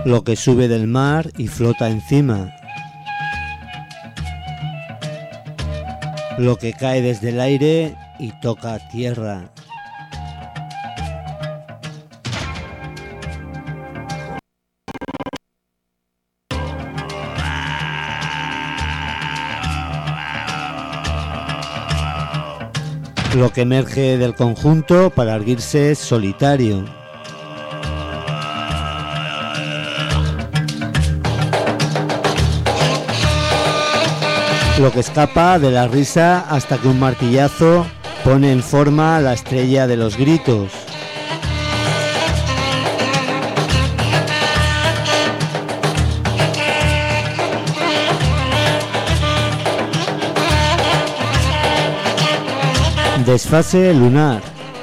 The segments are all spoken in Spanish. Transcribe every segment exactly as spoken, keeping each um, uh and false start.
lo que sube del mar y flota encima, lo que cae desde el aire y toca tierra. Lo que emerge del conjunto para erguirse solitario. Lo que escapa de la risa hasta que un martillazo pone en forma la estrella de los gritos. Desfase lunar.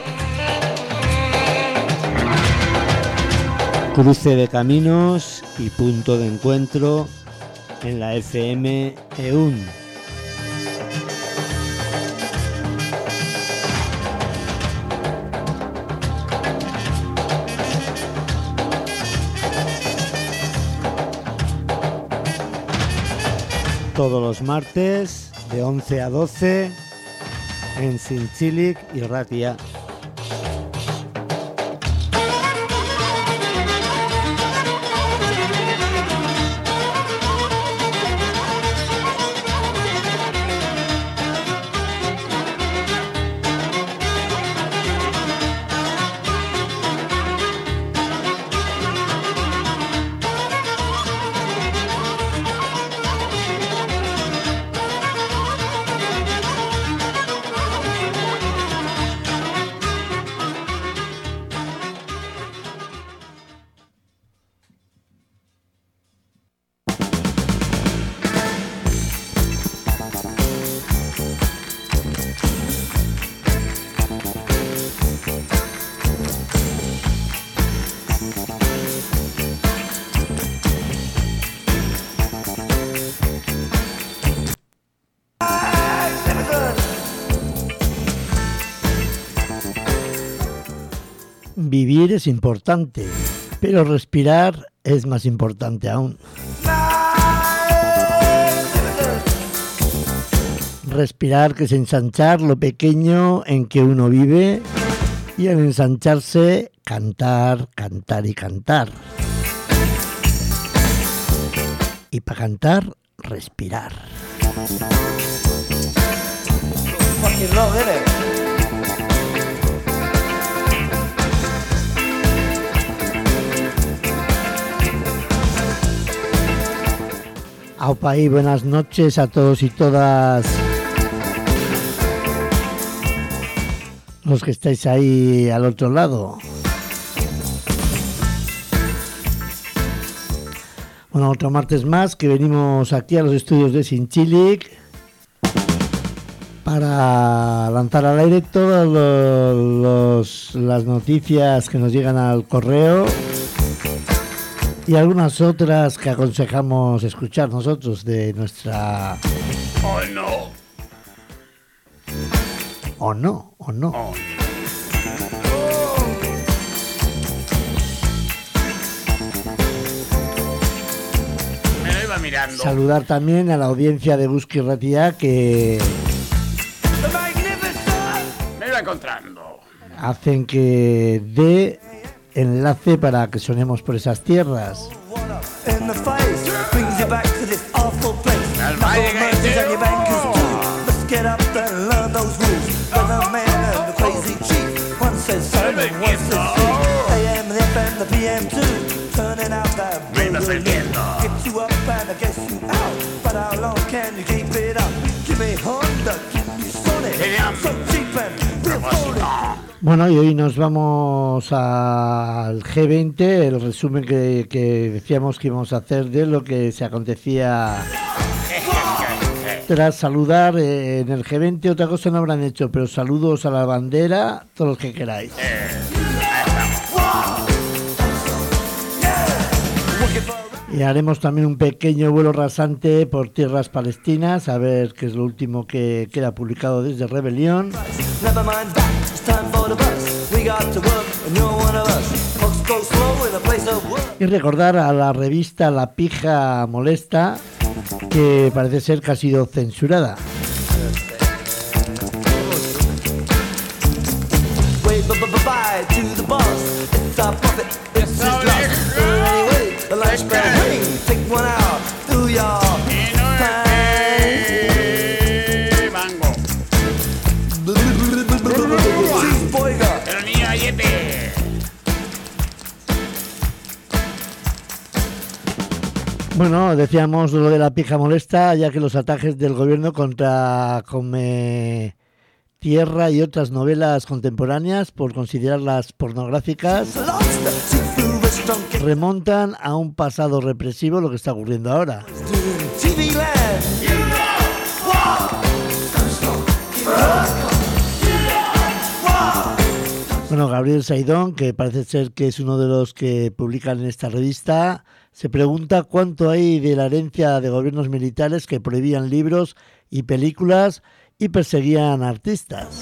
Cruce de caminos y punto de encuentro en la F M E U N. Todos los martes de once a doce en Zintzilik y Ratia. Vivir es importante, pero respirar es más importante aún. Respirar, que es ensanchar lo pequeño en que uno vive, y al ensancharse, cantar, cantar y cantar. Y para cantar, respirar. Aupa y buenas noches a todos y todas los que estáis ahí al otro lado. Bueno, otro martes más que venimos aquí a los estudios de Zintzilik para lanzar al aire todas los, los, las noticias que nos llegan al correo y algunas otras que aconsejamos escuchar nosotros de nuestra... ¡Oh, no! ¿O no? ¿O no? Oh. Me lo iba mirando. Saludar también a la audiencia de Busqui Ratia que... Me iba encontrando. Hacen que dé enlace para que sonemos por esas tierras. Al valle gaitero. Me iba perdiendo. Bueno, y hoy nos vamos al G veinte, el resumen que, que decíamos que íbamos a hacer de lo que se acontecía tras saludar eh, en el G veinte. Otra cosa no habrán hecho, pero saludos a la bandera, todos los que queráis. Y haremos también un pequeño vuelo rasante por tierras palestinas, a ver qué es lo último que queda publicado desde Rebelión. Y recordar a la revista La Pija Molesta, que parece ser que ha sido censurada. Bueno, decíamos lo de La Pija Molesta, ya que los ataques del gobierno contra Come Tierra y otras novelas contemporáneas, por considerarlas pornográficas, remontan a un pasado represivo, lo que está ocurriendo ahora. Bueno, Gabriel Saidón, que parece ser que es uno de los que publican en esta revista, se pregunta cuánto hay de la herencia de gobiernos militares que prohibían libros y películas y perseguían artistas.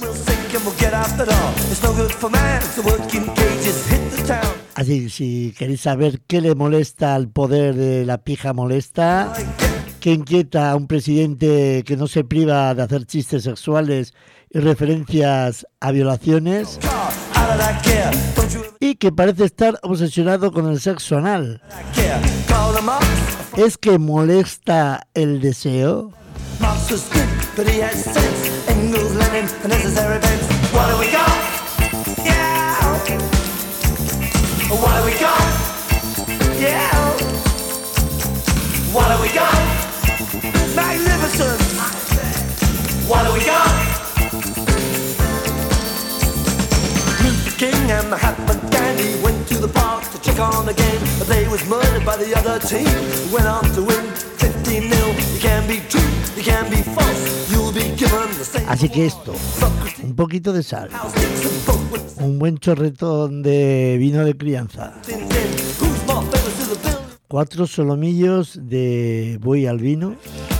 Así, si queréis saber qué le molesta al poder de La Pija Molesta, qué inquieta a un presidente que no se priva de hacer chistes sexuales y referencias a violaciones, y que parece estar obsesionado con el sexo anal, ¿es que molesta el deseo? King and Mahatma Gandhi went to the park to check on the game, but they was murdered by the other team. Went on to win fifteen nil. You can be true, you can be false. You'll be given the same. Así que esto, un poquito de sal, un buen chorretón de vino de crianza, cuatro solomillos de buey al vino,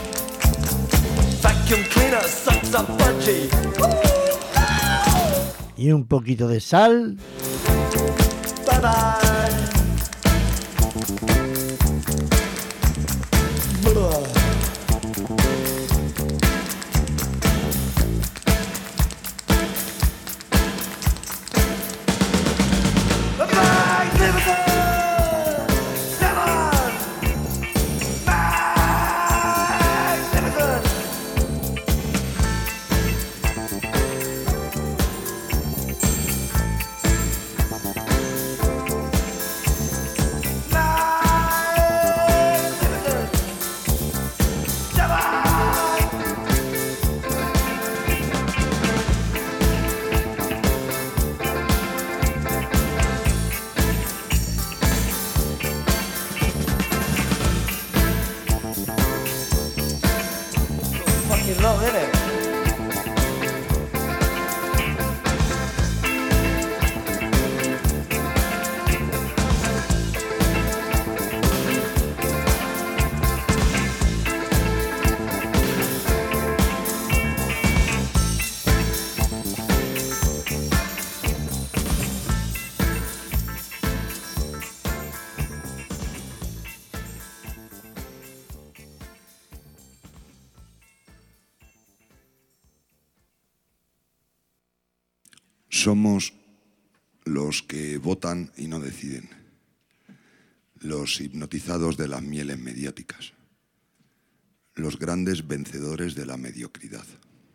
y un poquito de sal. Bye bye. Somos los que votan y no deciden, los hipnotizados de las mieles mediáticas, los grandes vencedores de la mediocridad.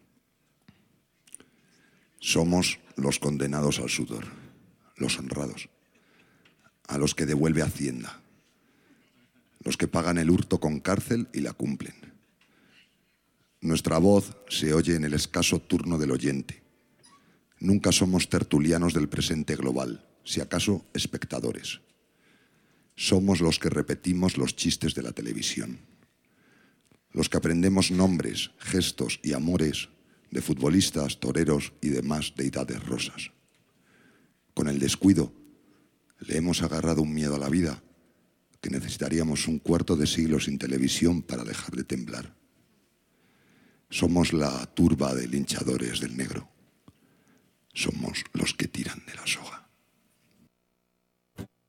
Somos los condenados al sudor, los honrados, a los que devuelve Hacienda, los que pagan el hurto con cárcel y la cumplen. Nuestra voz se oye en el escaso turno del oyente. Nunca somos tertulianos del presente global, si acaso espectadores. Somos los que repetimos los chistes de la televisión, los que aprendemos nombres, gestos y amores de futbolistas, toreros y demás deidades rosas. Con el descuido, le hemos agarrado un miedo a la vida que necesitaríamos un cuarto de siglo sin televisión para dejar de temblar. Somos la turba de linchadores del negro. Somos los que tiran de la soga.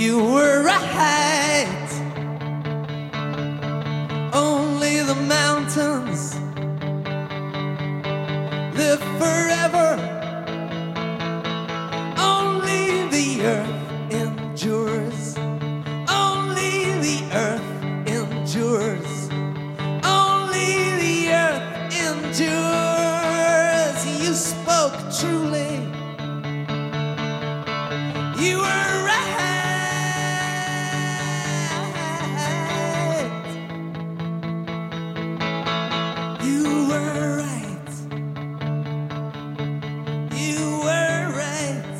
You were right. Only the mountains live forever. Only the earth endures. Only the earth endures. Only the earth endures. You spoke truly. You were right. You were right. You were right.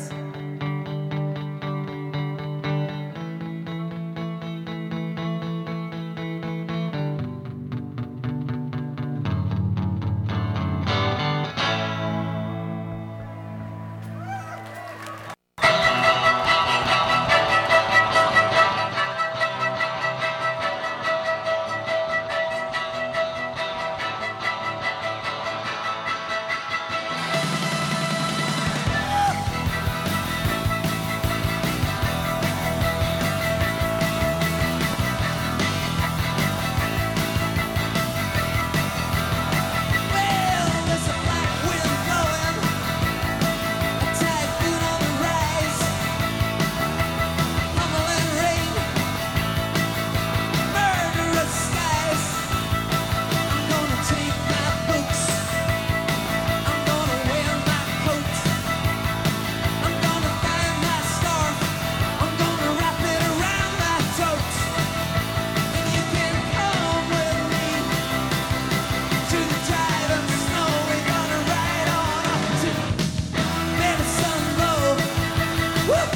Well, there's a black wind blowing, a typhoon on the rise, pummeling rain, murderous skies. I'm gonna take my books, I'm gonna wear my coat, I'm gonna find my scarf, I'm gonna wrap it around my throat, and you can come with me to the driving snow. We're gonna ride on up to Medicine Bow. Woo!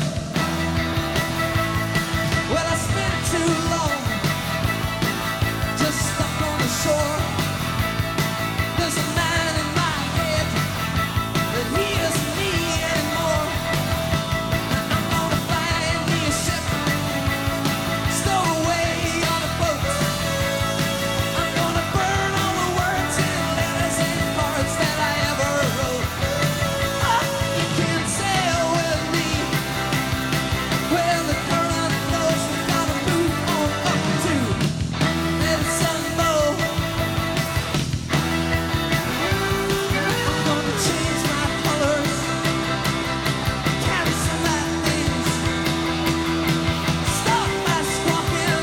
Well, I spent too long just stuck on the shore. There's a man in my head that he doesn't need anymore. I'm gonna find me a ship, stow away on a boat. I'm gonna burn all the words and letters and cards that I ever wrote. Ah, you can sail with me where the current flows. We gotta move on up to Medicine Bow. I'm gonna change my colors, carry some lightnings, stop my squawking,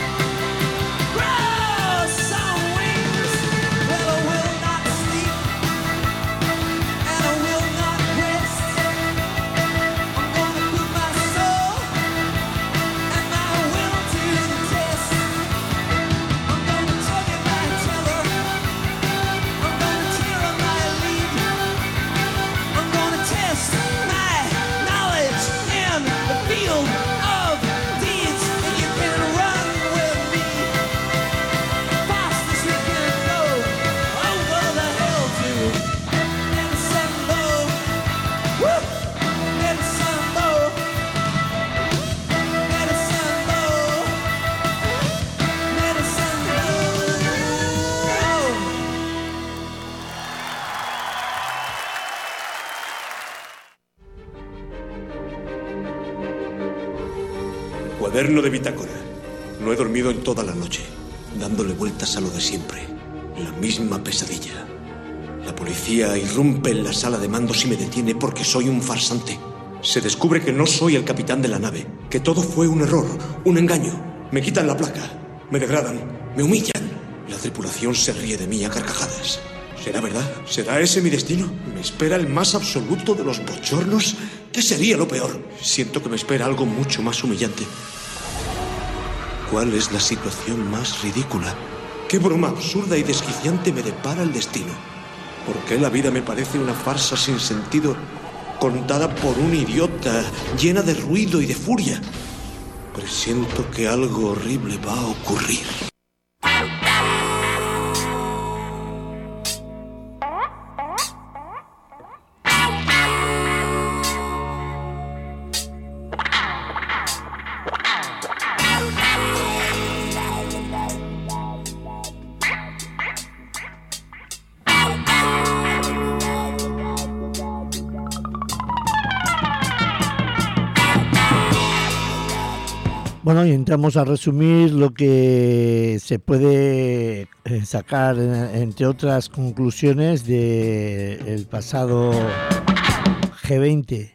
grow some wings. Well, I will not sleep and I will not rest. I'm gonna put my soul and my will to the test. I'm gonna tug at my tether, I'm gonna tear up my lead, I'm gonna test my knowledge in the field of deeds. And you can run with me fast as we can go over the hill to Medicine Bow. Woo! Medicine Bow. Medicine Bow. Medicine Bow. Cuaderno de bitácora. No he dormido en toda la noche, dándole vueltas a lo de siempre. La misma pesadilla. La policía irrumpe en la sala de mandos y me detiene porque soy un farsante. Se descubre que no soy el capitán de la nave, que todo fue un error, un engaño. Me quitan la placa, me degradan, me humillan. La tripulación se ríe de mí a carcajadas. ¿Será verdad? ¿Será ese mi destino? ¿Me espera el más absoluto de los bochornos? ¿Qué sería lo peor? Siento que me espera algo mucho más humillante. ¿Cuál es la situación más ridícula? ¿Qué broma absurda y desquiciante me depara el destino? ¿Por qué la vida me parece una farsa sin sentido, contada por un idiota, llena de ruido y de furia? Presiento que algo horrible va a ocurrir. Bueno, y entramos a resumir lo que se puede eh, sacar, eh, entre otras conclusiones, del pasado G veinte.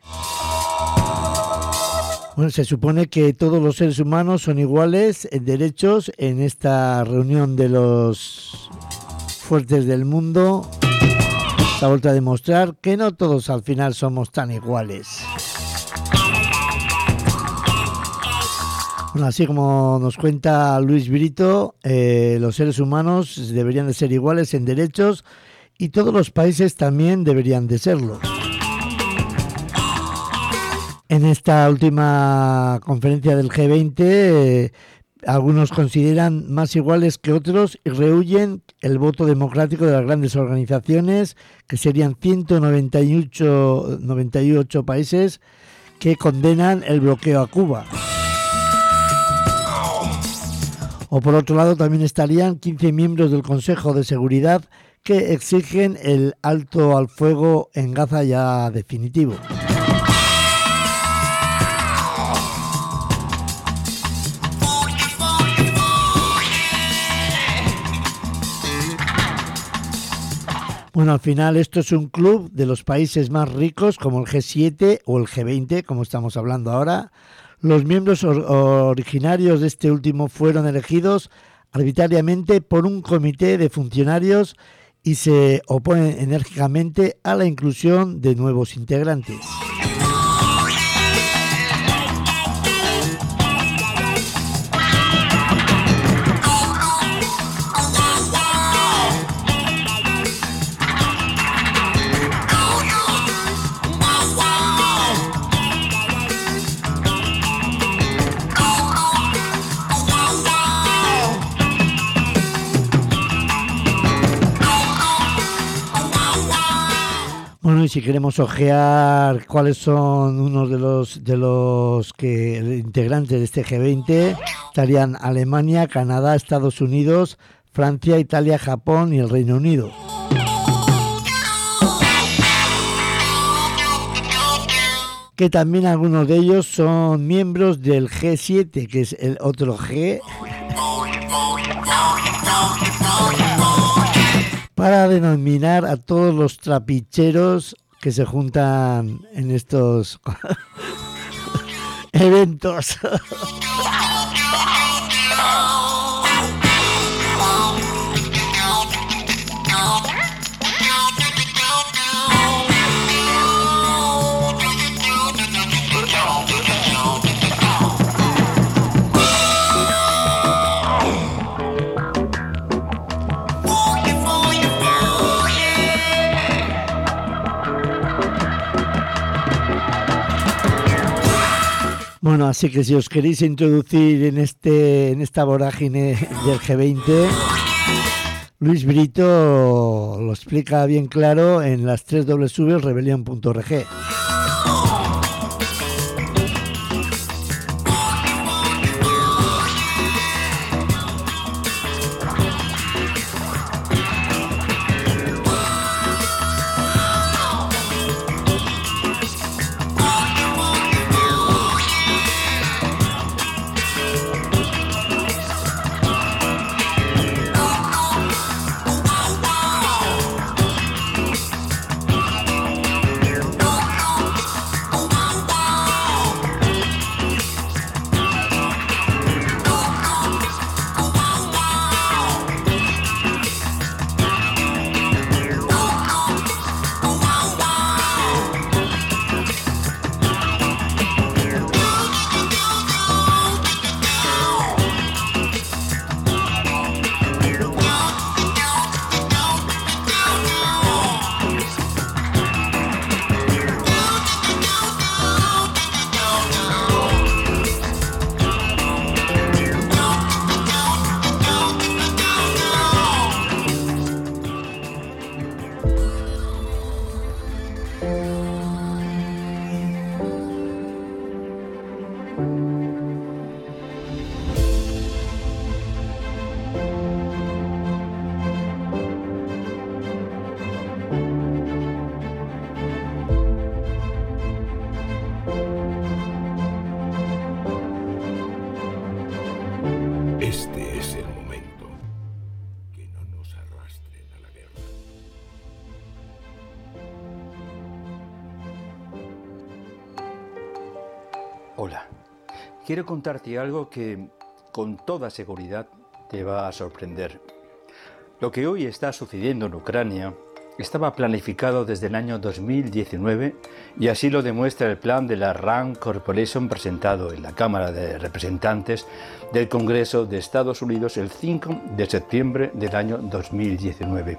Bueno, se supone que todos los seres humanos son iguales en derechos en esta reunión de los fuertes del mundo. Se ha vuelto a demostrar que no todos al final somos tan iguales. Bueno, así como nos cuenta Luis Brito, eh, los seres humanos deberían de ser iguales en derechos y todos los países también deberían de serlo. En esta última conferencia del G veinte, eh, algunos consideran más iguales que otros y rehuyen el voto democrático de las grandes organizaciones, que serían ciento noventa y ocho, noventa y ocho países que condenan el bloqueo a Cuba. O por otro lado también estarían quince miembros del Consejo de Seguridad que exigen el alto al fuego en Gaza ya definitivo. Bueno, al final esto es un club de los países más ricos como el G siete o el G veinte, como estamos hablando ahora. Los miembros or- originarios de este último fueron elegidos arbitrariamente por un comité de funcionarios y se oponen enérgicamente a la inclusión de nuevos integrantes. Bueno, y si queremos ojear cuáles son unos de los de los que integrantes de este G veinte, estarían Alemania, Canadá, Estados Unidos, Francia, Italia, Japón y el Reino Unido. Que también algunos de ellos son miembros del G siete, que es el otro G, para denominar a todos los trapicheros que se juntan en estos eventos. Bueno, así que si os queréis introducir en este en esta vorágine del G veinte, Luis Brito lo explica bien claro en las tres w punto rebelión punto org. Hola, quiero contarte algo que con toda seguridad te va a sorprender. Lo que hoy está sucediendo en Ucrania estaba planificado desde el año dos mil diecinueve y así lo demuestra el plan de la Rand Corporation presentado en la Cámara de Representantes del Congreso de Estados Unidos el cinco de septiembre del año dos mil diecinueve.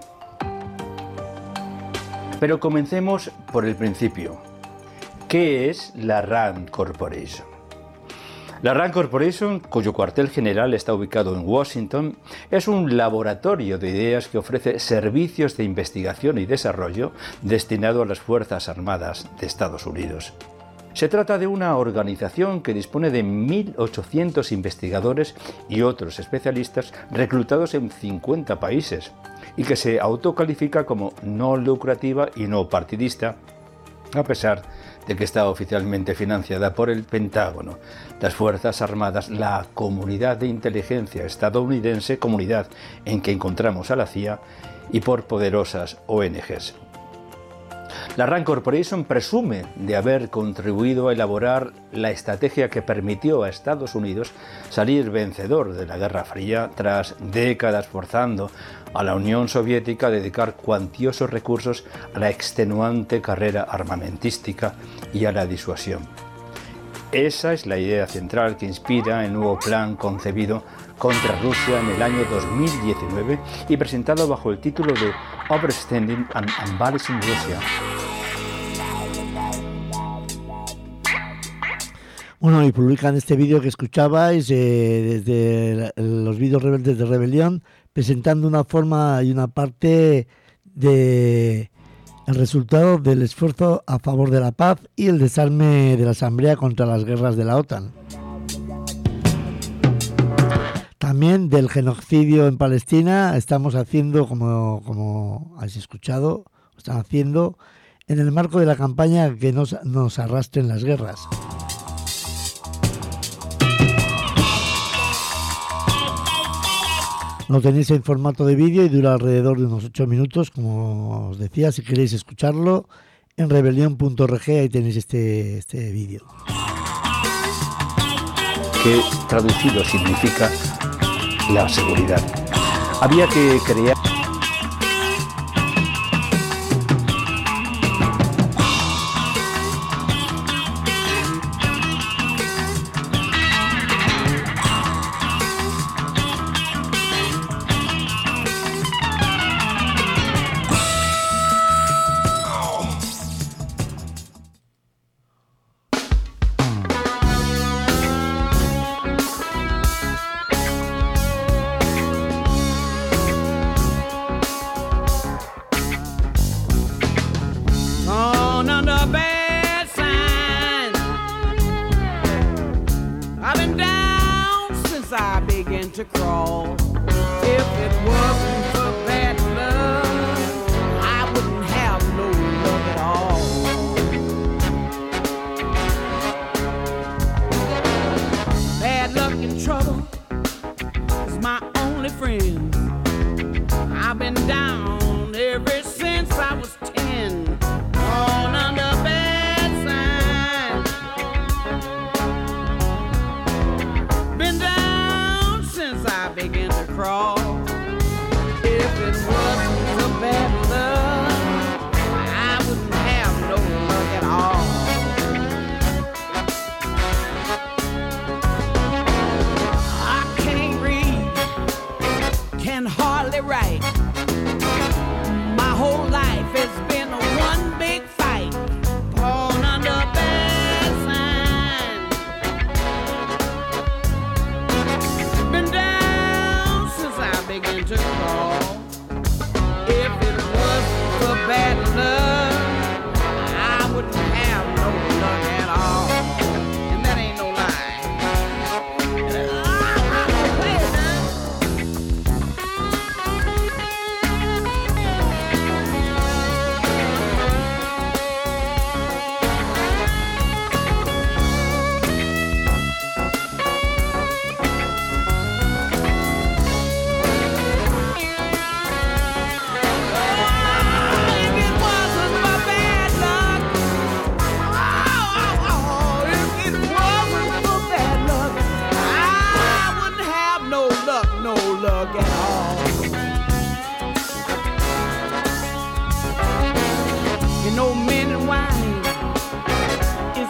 Pero comencemos por el principio. ¿Qué es la Rand Corporation? La Rand Corporation, cuyo cuartel general está ubicado en Washington, es un laboratorio de ideas que ofrece servicios de investigación y desarrollo destinado a las Fuerzas Armadas de Estados Unidos. Se trata de una organización que dispone de mil ochocientos investigadores y otros especialistas reclutados en cincuenta países y que se autocalifica como no lucrativa y no partidista, a pesar de que está oficialmente financiada por el Pentágono, las Fuerzas Armadas, la comunidad de inteligencia estadounidense, comunidad en que encontramos a la C I A, y por poderosas O N Ges. La Rand Corporation presume de haber contribuido a elaborar la estrategia que permitió a Estados Unidos salir vencedor de la Guerra Fría tras décadas forzando a la Unión Soviética a dedicar cuantiosos recursos a la extenuante carrera armamentística y a la disuasión. Esa es la idea central que inspira el nuevo plan concebido contra Rusia en el año dos mil diecinueve y presentado bajo el título de Overstanding and Unbalancing Russia. Bueno, y publican este vídeo que escuchabais eh, desde los vídeos rebeldes de rebelión, presentando una forma y una parte de el resultado del esfuerzo a favor de la paz y el desarme de la Asamblea contra las guerras de la OTAN. También del genocidio en Palestina estamos haciendo, como, como habéis escuchado, están haciendo en el marco de la campaña que nos, nos arrastren las guerras. Lo tenéis en formato de vídeo y dura alrededor de unos ocho minutos, como os decía. Si queréis escucharlo, en rebelión punto org ahí tenéis este, este vídeo. Que traducido significa la seguridad. Había que crear to crawl. If it wasn't for bad love, I wouldn't have no love at all. Bad luck and trouble is my only friend. I've been down ever since I was ten, on under bad signs. Been down since I began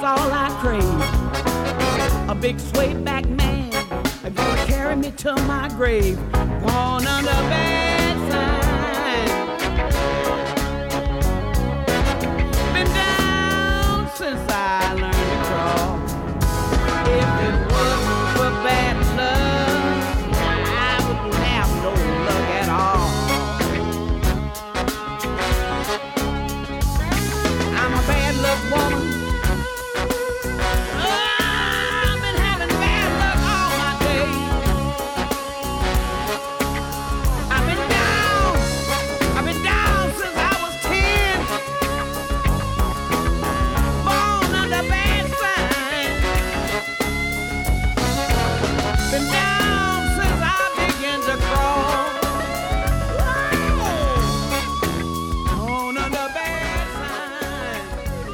all I crave. A big sway back man, gonna carry me to my grave. Born under bad sign. Been down since I learned to crawl. If it wasn't for bad luck, I wouldn't have no luck at all. I'm a bad luck woman. Oh, I've been having bad luck all my days. I've been down, I've been down since I was ten. Born under bad signs. Been down since I began to crawl. Born under bad signs.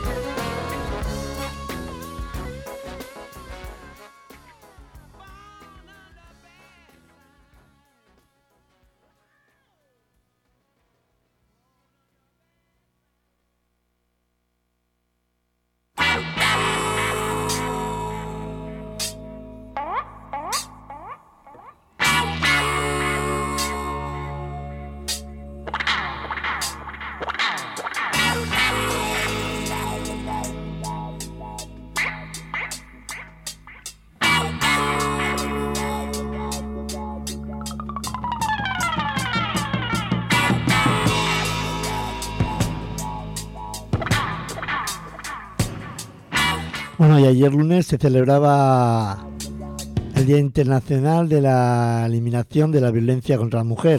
Bueno, y ayer lunes se celebraba el Día Internacional de la Eliminación de la Violencia contra la Mujer.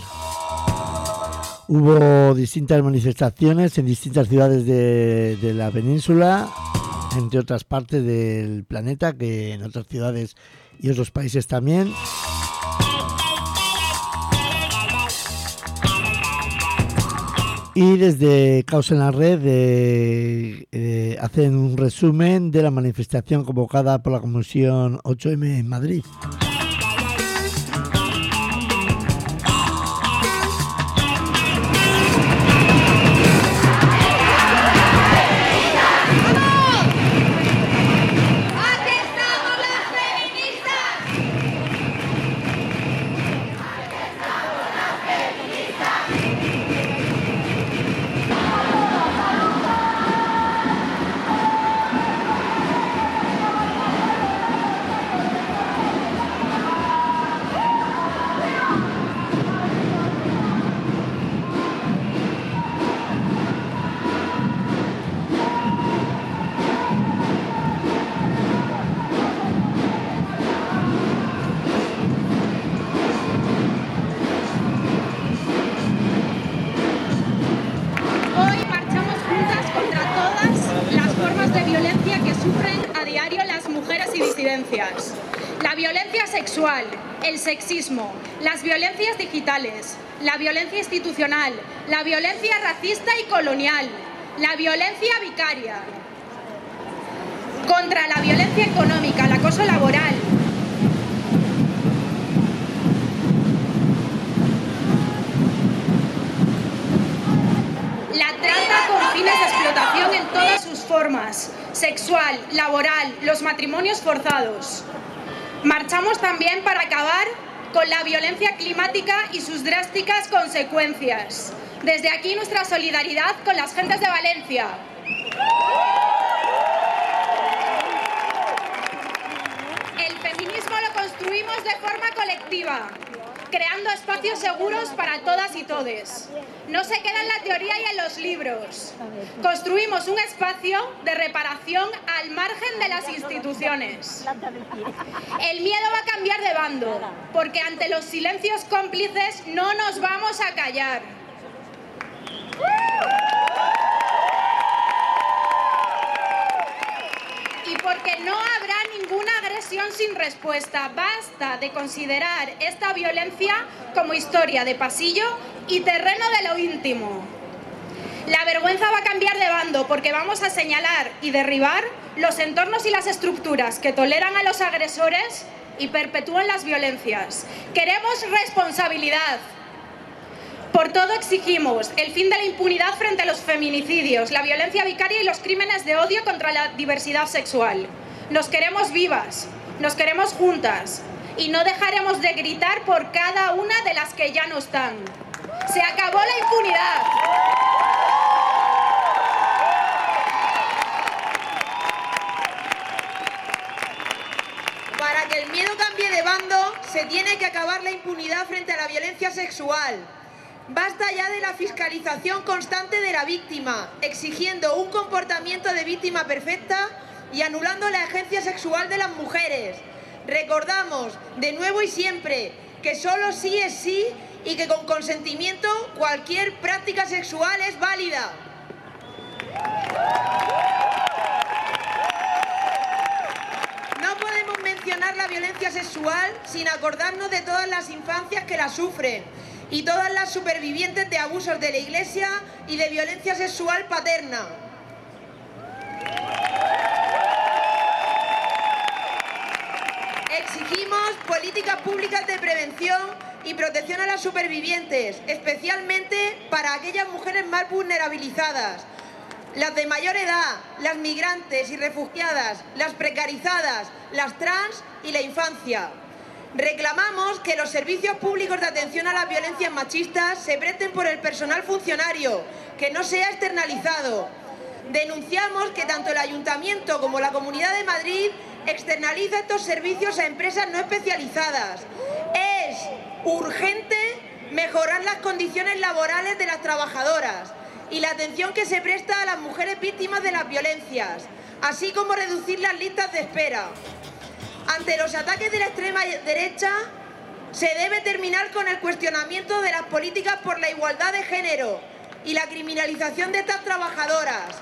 Hubo distintas manifestaciones en distintas ciudades de, de la península, entre otras partes del planeta, que en otras ciudades y otros países también. Y desde Causa en la Red eh, eh, hacen un resumen de la manifestación convocada por la Comisión ocho eme en Madrid. Hoy marchamos juntas contra todas las formas de violencia que sufren a diario las mujeres y disidencias. La violencia sexual, el sexismo, las violencias digitales, la violencia institucional, la violencia racista y colonial, la violencia vicaria. Contra la violencia económica, el acoso laboral. La trata con fines de explotación en todas sus formas, sexual, laboral, los matrimonios forzados. Marchamos también para acabar con la violencia climática y sus drásticas consecuencias. Desde aquí nuestra solidaridad con las gentes de Valencia. El feminismo lo construimos de forma colectiva, creando espacios seguros para todas y todes. No se queda en la teoría y en los libros. Construimos un espacio de reparación al margen de las instituciones. El miedo va a cambiar de bando, porque ante los silencios cómplices no nos vamos a callar. Y porque no habrá ninguna agresión sin respuesta. Basta de considerar esta violencia como historia de pasillo y terreno de lo íntimo. La vergüenza va a cambiar de bando porque vamos a señalar y derribar los entornos y las estructuras que toleran a los agresores y perpetúan las violencias. Queremos responsabilidad. Por todo exigimos el fin de la impunidad frente a los feminicidios, la violencia vicaria y los crímenes de odio contra la diversidad sexual. Nos queremos vivas, nos queremos juntas y no dejaremos de gritar por cada una de las que ya no están. ¡Se acabó la impunidad! Para que el miedo cambie de bando, se tiene que acabar la impunidad frente a la violencia sexual. Basta ya de la fiscalización constante de la víctima, exigiendo un comportamiento de víctima perfecta y anulando la agencia sexual de las mujeres. Recordamos, de nuevo y siempre, que solo sí es sí y que con consentimiento cualquier práctica sexual es válida. No podemos mencionar la violencia sexual sin acordarnos de todas las infancias que la sufren y todas las supervivientes de abusos de la Iglesia y de violencia sexual paterna. Exigimos políticas públicas de prevención y protección a las supervivientes, especialmente para aquellas mujeres más vulnerabilizadas, las de mayor edad, las migrantes y refugiadas, las precarizadas, las trans y la infancia. Reclamamos que los servicios públicos de atención a las violencias machistas se presten por el personal funcionario, que no sea externalizado. Denunciamos que tanto el Ayuntamiento como la Comunidad de Madrid externaliza estos servicios a empresas no especializadas. Es urgente mejorar las condiciones laborales de las trabajadoras y la atención que se presta a las mujeres víctimas de las violencias, así como reducir las listas de espera. Ante los ataques de la extrema derecha, se debe terminar con el cuestionamiento de las políticas por la igualdad de género y la criminalización de estas trabajadoras.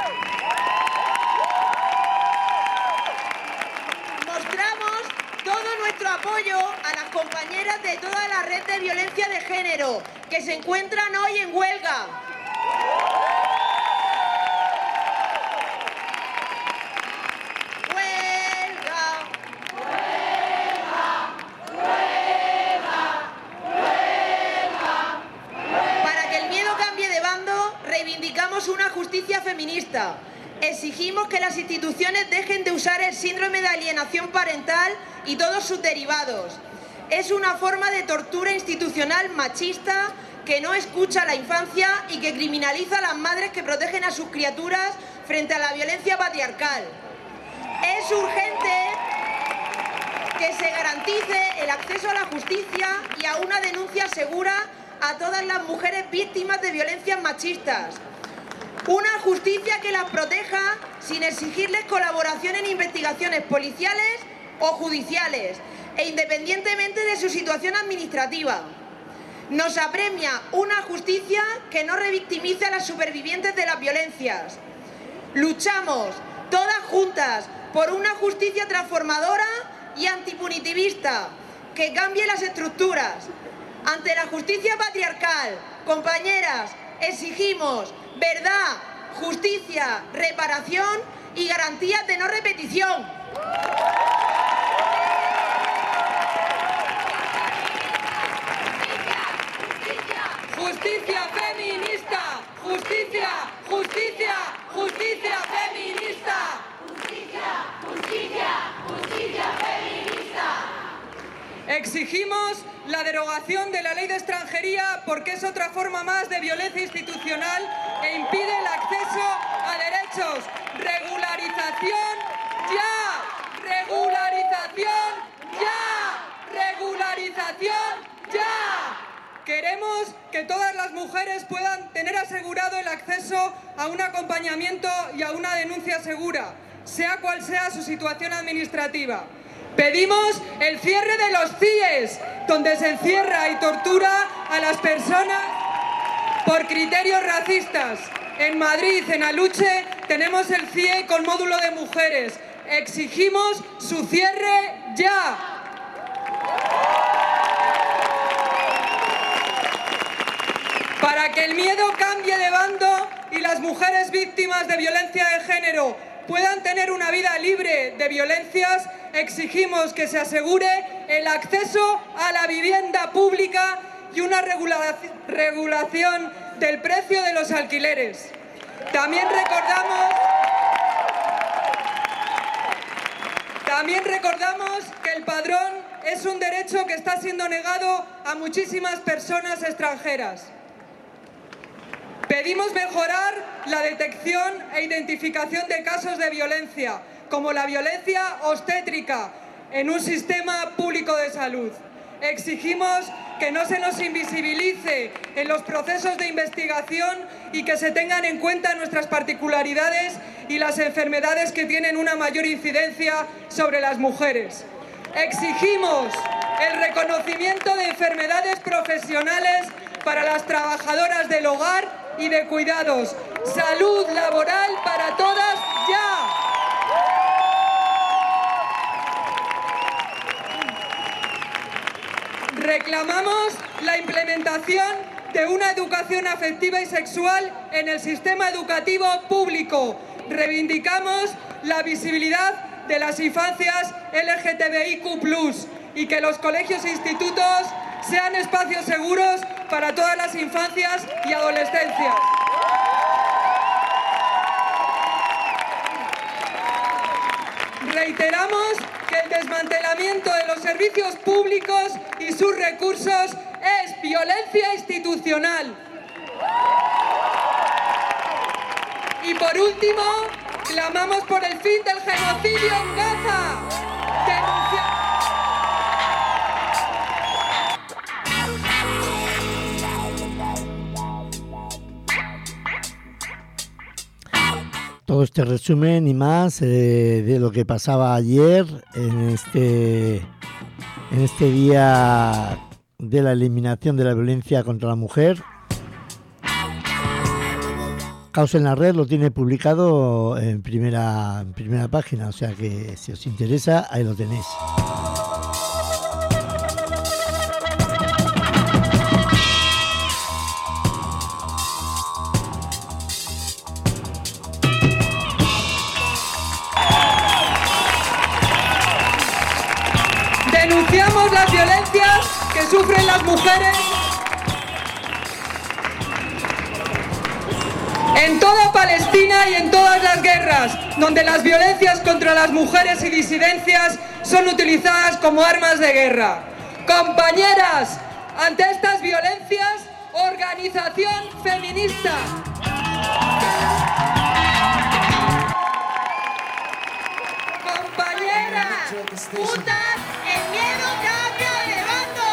Mostramos todo nuestro apoyo a las compañeras de toda la red de violencia de género que se encuentran hoy en huelga. Reivindicamos una justicia feminista. Exigimos que las instituciones dejen de usar el síndrome de alienación parental y todos sus derivados. Es una forma de tortura institucional machista que no escucha a la infancia y que criminaliza a las madres que protegen a sus criaturas frente a la violencia patriarcal. Es urgente que se garantice el acceso a la justicia y a una denuncia segura a todas las mujeres víctimas de violencias machistas. Una justicia que las proteja sin exigirles colaboración en investigaciones policiales o judiciales e independientemente de su situación administrativa. Nos apremia una justicia que no revictimice a las supervivientes de las violencias. Luchamos todas juntas por una justicia transformadora y antipunitivista que cambie las estructuras. Ante la justicia patriarcal, compañeras, exigimos verdad, justicia, reparación y garantías de no repetición. Justicia feminista, justicia, justicia, justicia feminista. Justicia, justicia, justicia feminista. Exigimos la derogación de la ley de extranjería porque es otra forma más de violencia institucional e impide el acceso a derechos. Regularización ya, regularización ya, regularización ya. Queremos que todas las mujeres puedan tener asegurado el acceso a un acompañamiento y a una denuncia segura, sea cual sea su situación administrativa. Pedimos el cierre de los C I Es, donde se encierra y tortura a las personas por criterios racistas. En Madrid, en Aluche, tenemos el C I E con módulo de mujeres. Exigimos su cierre ya. Para que el miedo cambie de bando y las mujeres víctimas de violencia de género puedan tener una vida libre de violencias, exigimos que se asegure el acceso a la vivienda pública y una regula- regulación del precio de los alquileres. También recordamos, también recordamos que el padrón es un derecho que está siendo negado a muchísimas personas extranjeras. Pedimos mejorar la detección e identificación de casos de violencia, como la violencia obstétrica, en un sistema público de salud. Exigimos que no se nos invisibilice en los procesos de investigación y que se tengan en cuenta nuestras particularidades y las enfermedades que tienen una mayor incidencia sobre las mujeres. Exigimos el reconocimiento de enfermedades profesionales para las trabajadoras del hogar y de cuidados. Salud laboral para todas ya. Reclamamos la implementación de una educación afectiva y sexual en el sistema educativo público. Reivindicamos la visibilidad de las infancias L G T B I Q plus, y que los colegios e institutos sean espacios seguros para todas las infancias y adolescencias. Reiteramos que el desmantelamiento de los servicios públicos y sus recursos es violencia institucional. Y por último, clamamos por el fin del genocidio en Gaza. Denuncia- Todo este resumen y más eh, de lo que pasaba ayer en este, en este día de la eliminación de la violencia contra la mujer. Causa en la Red lo tiene publicado en primera, en primera página, o sea que si os interesa, ahí lo tenéis. Denunciamos las violencias que sufren las mujeres en toda Palestina y en todas las guerras, donde las violencias contra las mujeres y disidencias son utilizadas como armas de guerra. Compañeras, ante estas violencias, organización feminista. Compañeras, putas, el miedo cambia de bando.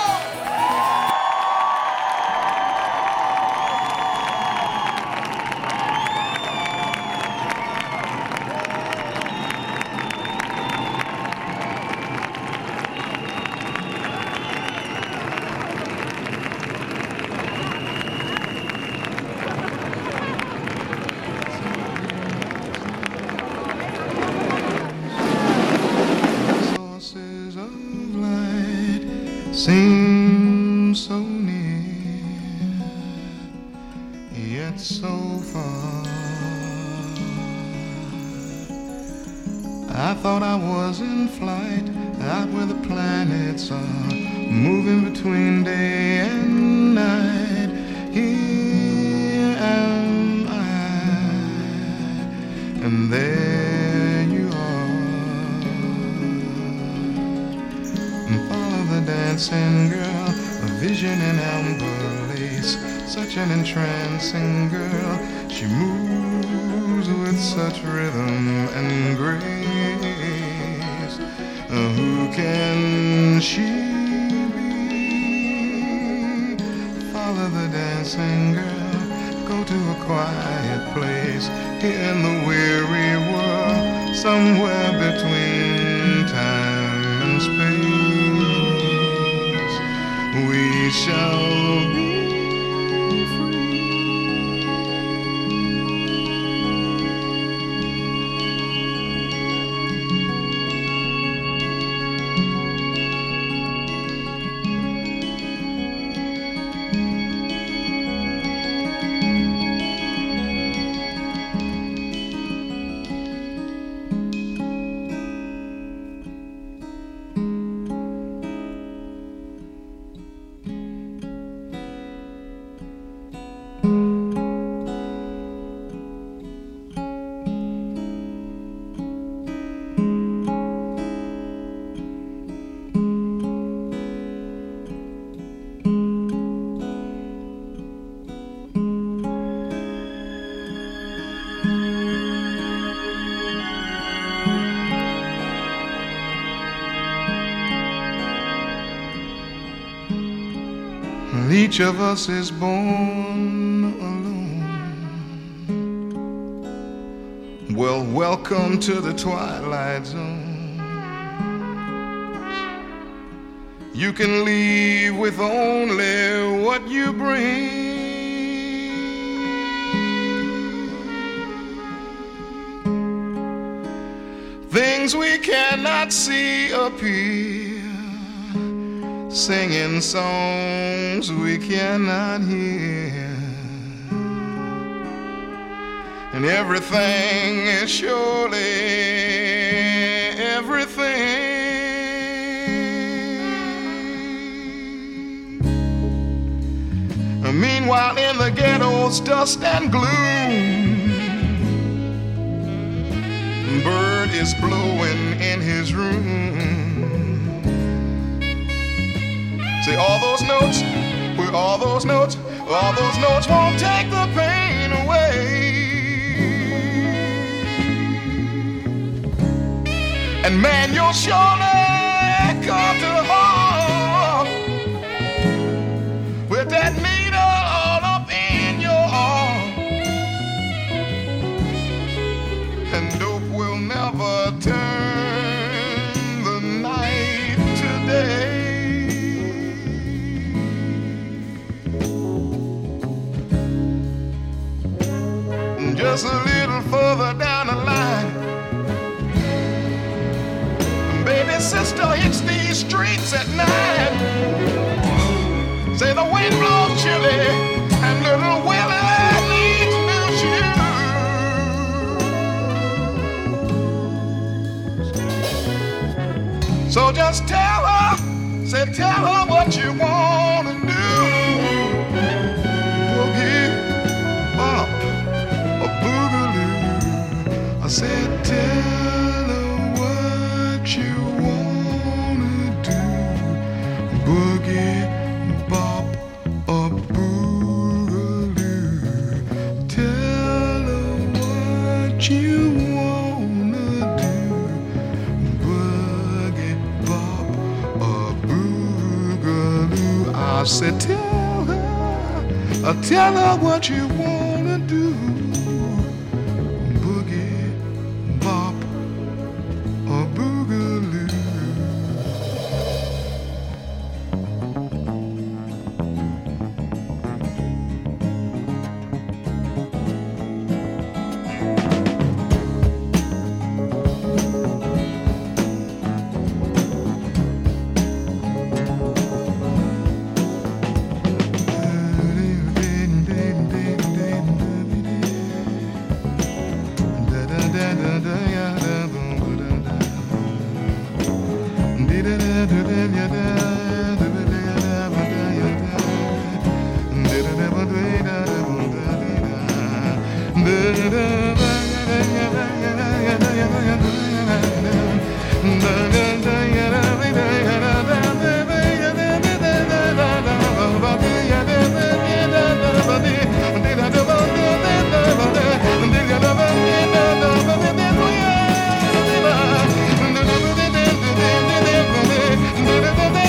Sources of light seem so near, yet so far. I thought I was in flight, out where the planets are, moving between day and night. Here am I, and there you are. Follow the dancing girl, a vision in amber lace, such an entrancing girl. She moves with such rhythm and grace. Uh, who can she be? Follow the dancing girl, go to a quiet place here in the weary world, somewhere between time and space. We shall be each of us is born alone. Well, welcome to the twilight zone. You can leave with only what you bring. Things we cannot see appear, singing songs we cannot hear, and everything is surely everything. Meanwhile, in the ghetto's dust and gloom, bird is blowing in his room. Say all those notes, with all those notes, all those notes won't take the pain away. And man, you'll surely come to harm with that needle all up in your arm. And dope will never turn the night to day. Just a little further down the line, baby sister hits these streets at night. Say the wind blows chilly and little Willie needs new shoes. So just tell her, say tell her what you wanna do. Boogie, bop, a boogaloo. I said tell her what you wanna do. Boogie, bop, a boogaloo. Tell her what you wanna do. Boogie, bop, a boogaloo. I said tell her, uh, tell her what you wanna do. Boogie, bop, a boogaloo. Thank you.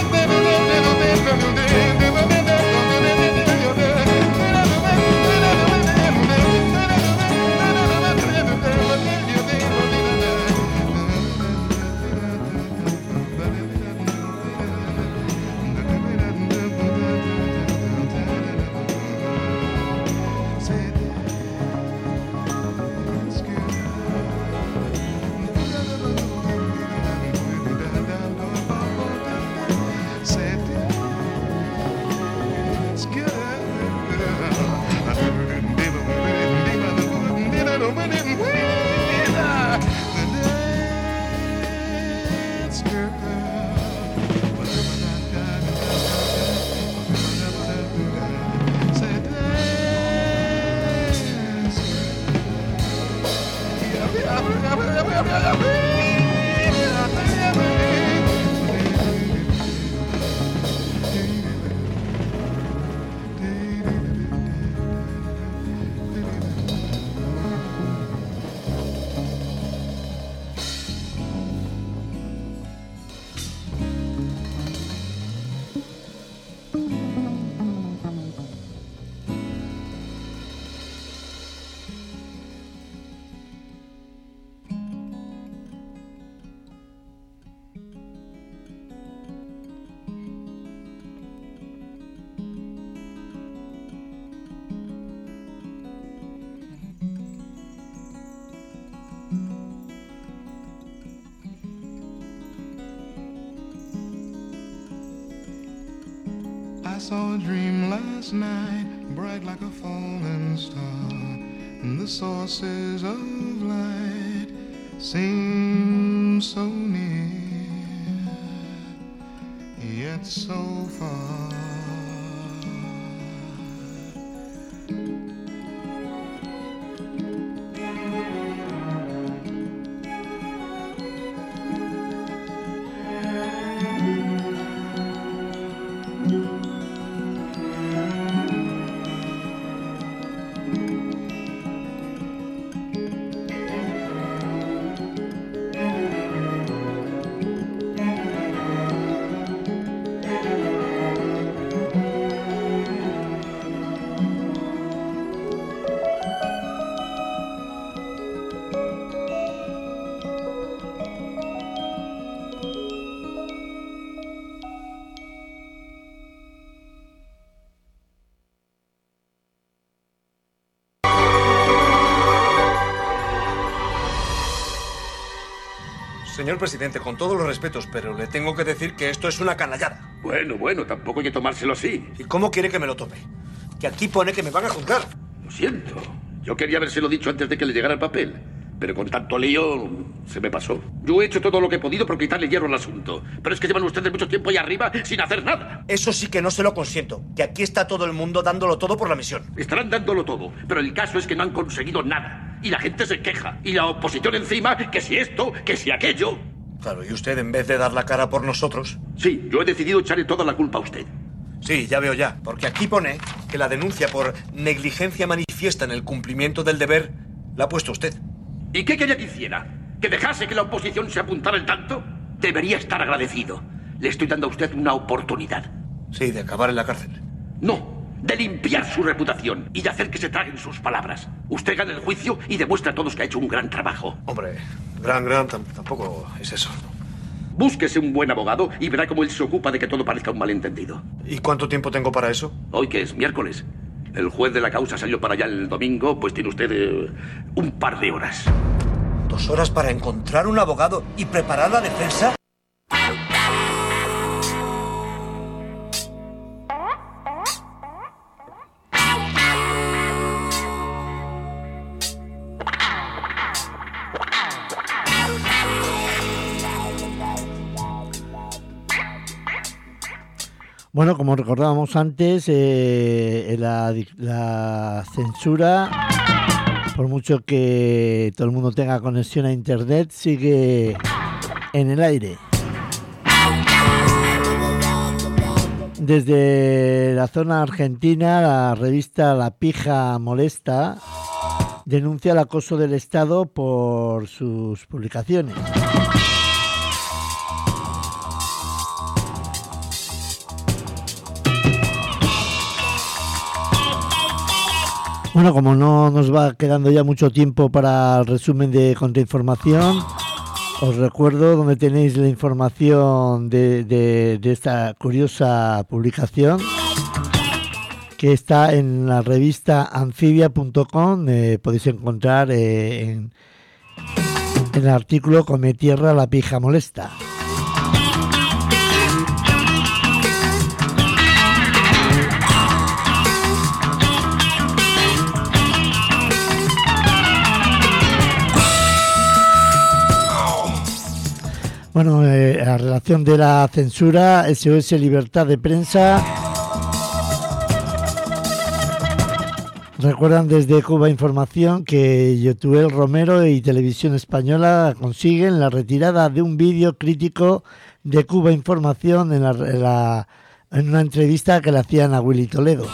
I saw a dream last night, bright like a falling star, and the sources of light seem so near, yet so far. Señor presidente, con todos los respetos, pero le tengo que decir que esto es una canallada. Bueno, bueno, tampoco hay que tomárselo así. ¿Y cómo quiere que me lo tome? Que aquí pone que me van a juzgar. Lo siento. Yo quería habérselo dicho antes de que le llegara el papel. Pero con tanto lío, se me pasó. Yo he hecho todo lo que he podido por quitarle hierro al asunto. Pero es que llevan ustedes mucho tiempo ahí arriba sin hacer nada. Eso sí que no se lo consiento. Que aquí está todo el mundo dándolo todo por la misión. Estarán dándolo todo, pero el caso es que no han conseguido nada. Y la gente se queja. Y la oposición encima, que si esto, que si aquello. Claro, y usted en vez de dar la cara por nosotros... Sí, yo he decidido echarle toda la culpa a usted. Sí, ya veo ya. Porque aquí pone que la denuncia por negligencia manifiesta en el cumplimiento del deber la ha puesto usted. ¿Y qué quería que hiciera? ¿Que dejase que la oposición se apuntara el tanto? Debería estar agradecido. Le estoy dando a usted una oportunidad. Sí, de acabar en la cárcel. No, de limpiar su reputación y de hacer que se traguen sus palabras. Usted gana el juicio y demuestra a todos que ha hecho un gran trabajo. Hombre, gran, gran, tam- tampoco es eso. Búsquese un buen abogado y verá cómo él se ocupa de que todo parezca un malentendido. ¿Y cuánto tiempo tengo para eso? Hoy que es miércoles. El juez de la causa salió para allá el domingo, pues tiene usted eh, un par de horas. ¿Dos horas para encontrar un abogado y preparar la defensa? Bueno, como recordábamos antes, eh, la, la censura, por mucho que todo el mundo tenga conexión a internet, sigue en el aire. Desde la zona argentina, la revista La Pija Molesta denuncia el acoso del Estado por sus publicaciones. Bueno, como no nos va quedando ya mucho tiempo para el resumen de contrainformación, os recuerdo donde tenéis la información de, de, de esta curiosa publicación, que está en la revista anfibia punto com. Eh, podéis encontrar eh, en, en el artículo Come tierra la pija molesta. Bueno, eh, a relación de la censura, S O S Libertad de Prensa recuerdan desde Cuba Información que Yotuel Romero y Televisión Española consiguen la retirada de un vídeo crítico de Cuba Información en, la, en, la, en una entrevista que le hacían a Willy Toledo.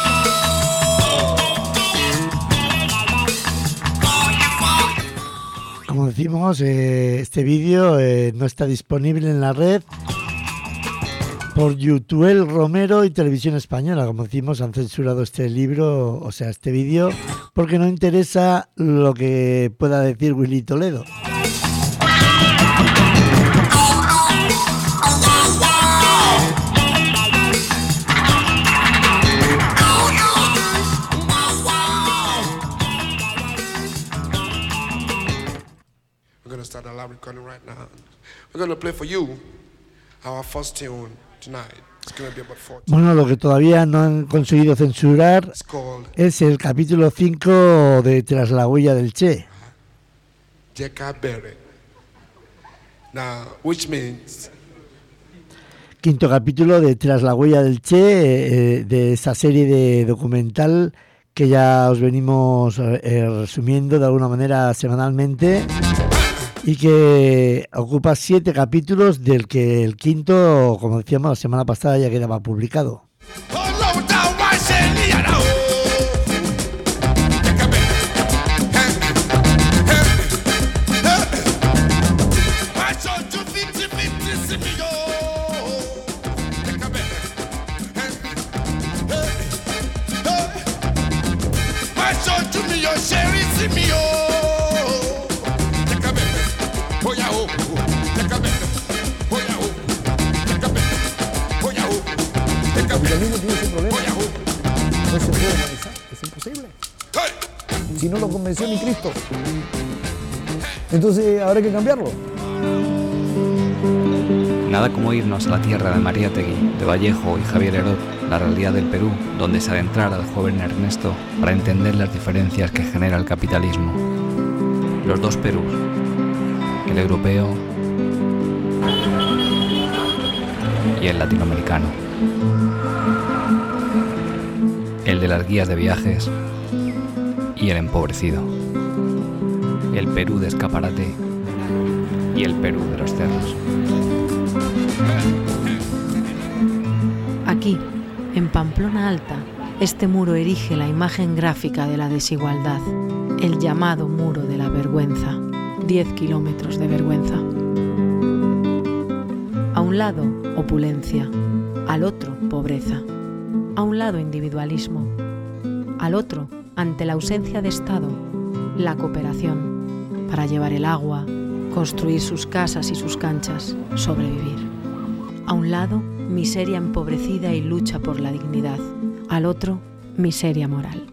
Como decimos, eh, este vídeo eh, no está disponible en la red por Yotuel Romero y Televisión Española. Como decimos, han censurado este libro, o sea, este vídeo, porque no interesa lo que pueda decir Willy Toledo. We're going to start a live recording right now. We're going to play for you our first tune tonight. It's gonna be about fourteen. Bueno, lo que todavía no han conseguido censurar It's called es el capítulo cinco de Tras la huella del Che. Jeka Bere. Now, which means Quinto capítulo de Tras la huella del Che, eh, de esa serie de documental que ya os venimos eh, resumiendo de alguna manera semanalmente y que ocupa siete capítulos, del que el quinto, como decíamos la semana pasada, ya quedaba publicado. El capitalismo tiene ese problema. No se puede humanizar, es imposible. Si no lo convenció ni Cristo. Entonces habrá que cambiarlo. Nada como irnos a la tierra de Mariátegui, de Vallejo y Javier Herod, la realidad del Perú, donde se adentrara el joven Ernesto para entender las diferencias que genera el capitalismo. Los dos Perús, el europeo y el latinoamericano. El de las guías de viajes y el empobrecido. El Perú de escaparate y el Perú de los cerros. Aquí, en Pamplona Alta, este muro erige la imagen gráfica de la desigualdad, el llamado muro de la vergüenza, diez kilómetros de vergüenza. A un lado, opulencia, al otro, pobreza. A un lado, individualismo, al otro, ante la ausencia de Estado, la cooperación, para llevar el agua, construir sus casas y sus canchas, sobrevivir. A un lado, miseria empobrecida y lucha por la dignidad. Al otro, miseria moral.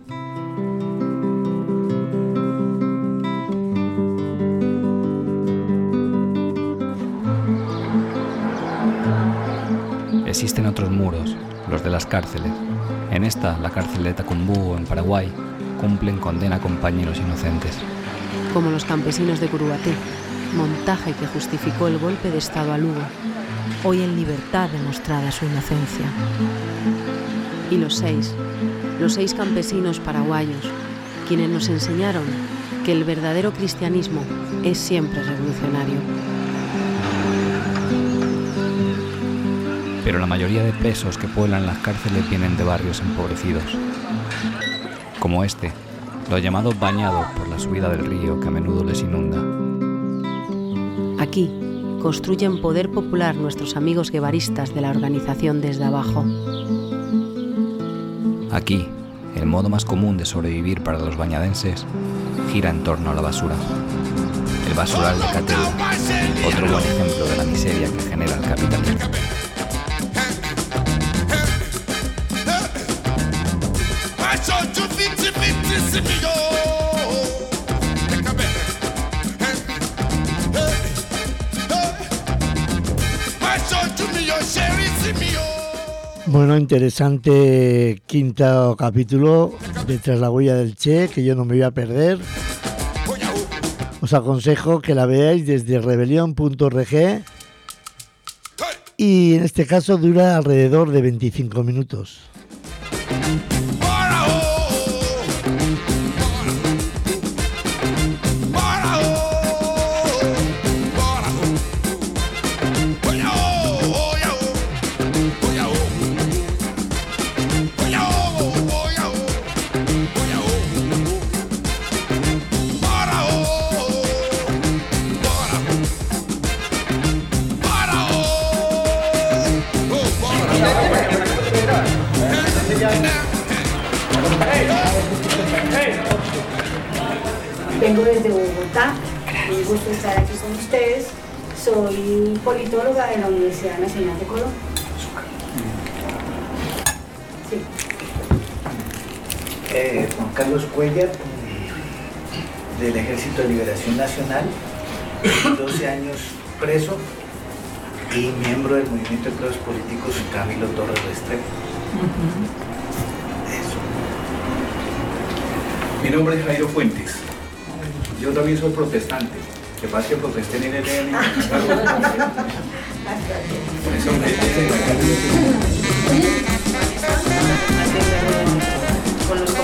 Existen otros muros, los de las cárceles. En esta, la cárcel de Tacumbú, en Paraguay, cumplen condena a compañeros inocentes. Como los campesinos de Curuguaté, montaje que justificó el golpe de Estado a Lugo, hoy en libertad demostrada su inocencia. Y los seis, los seis campesinos paraguayos, quienes nos enseñaron que el verdadero cristianismo es siempre revolucionario. Pero la mayoría de presos que pueblan las cárceles vienen de barrios empobrecidos, como este, los llamados bañados por la subida del río que a menudo les inunda. Aquí construyen poder popular nuestros amigos guevaristas de la organización Desde Abajo. Aquí, el modo más común de sobrevivir para los bañadenses gira en torno a la basura. El basural de Catedra, otro buen ejemplo de la miseria que genera el capitalismo. Bueno, interesante quinto capítulo de Tras la huella del Che, que yo no me voy a perder. Os aconsejo que la veáis desde rebelión punto org y en este caso dura alrededor de veinticinco minutos. Vengo desde Bogotá, me gusta estar aquí con ustedes. Soy politóloga de la Universidad Nacional de Colombia. Sí. Eh, Juan Carlos Cuellar, del Ejército de Liberación Nacional, doce años preso y miembro del movimiento de presos políticos Camilo Torres Restrepo. Eso. Mi nombre es Jairo Fuentes. Yo también soy protestante. Que pasa que protesté en el E L N. Eso Con los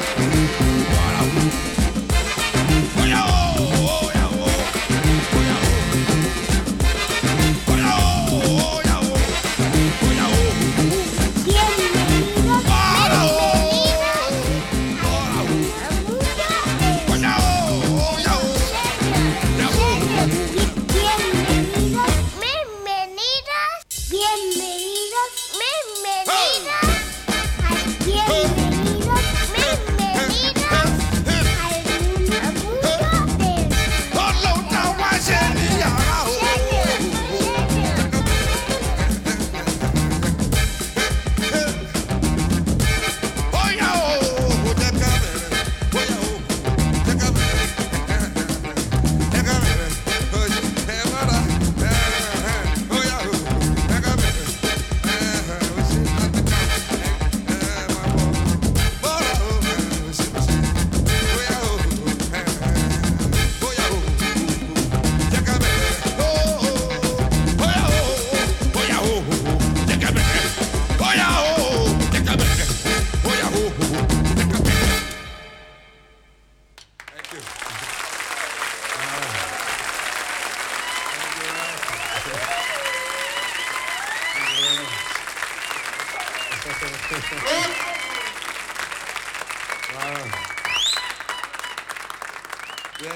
Oh, yeah, oh. Yeah.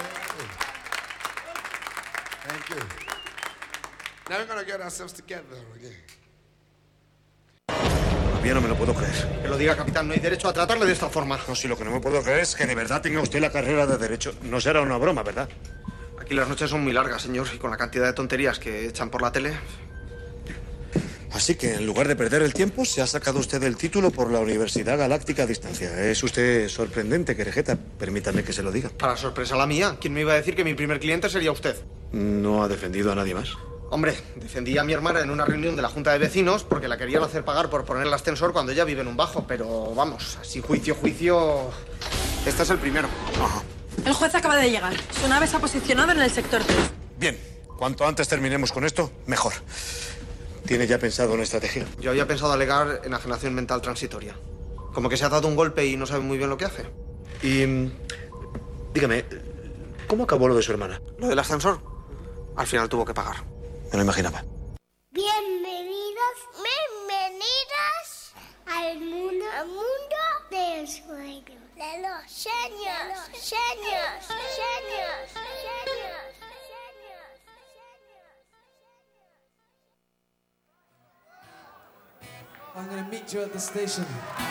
Thank you. Now we're gonna get ourselves together again. Todavía no me lo puedo creer. Que lo diga, capitán, no hay derecho a tratarle de esta forma. No, si lo que no me puedo creer es que de verdad tenga usted la carrera de Derecho. No será una broma, ¿verdad? Aquí las noches son muy largas, señor, y con la cantidad de tonterías que echan por la tele... Así que, en lugar de perder el tiempo, se ha sacado usted el título por la Universidad Galáctica a Distancia. Es usted sorprendente, querejeta. Permítame que se lo diga. Para sorpresa la mía. ¿Quién me iba a decir que mi primer cliente sería usted? ¿No ha defendido a nadie más? Hombre, defendí a mi hermana en una reunión de la Junta de Vecinos porque la querían hacer pagar por poner el ascensor cuando ella vive en un bajo. Pero, vamos, así juicio, juicio... Este es el primero. Ajá. El juez acaba de llegar. Su nave se ha posicionado en el sector tres. Bien. Cuanto antes terminemos con esto, mejor. ¿Tiene ya pensado una estrategia? Yo había pensado alegar enajenación mental transitoria. Como que se ha dado un golpe y no sabe muy bien lo que hace. Y... dígame, ¿cómo acabó lo de su hermana? ¿Lo del ascensor? Al final tuvo que pagar. Me lo imaginaba. Bienvenidos, bienvenidas al mundo, al mundo del sueño. De los sueños, sueños, sueños, sueños. I'm gonna meet you at the station.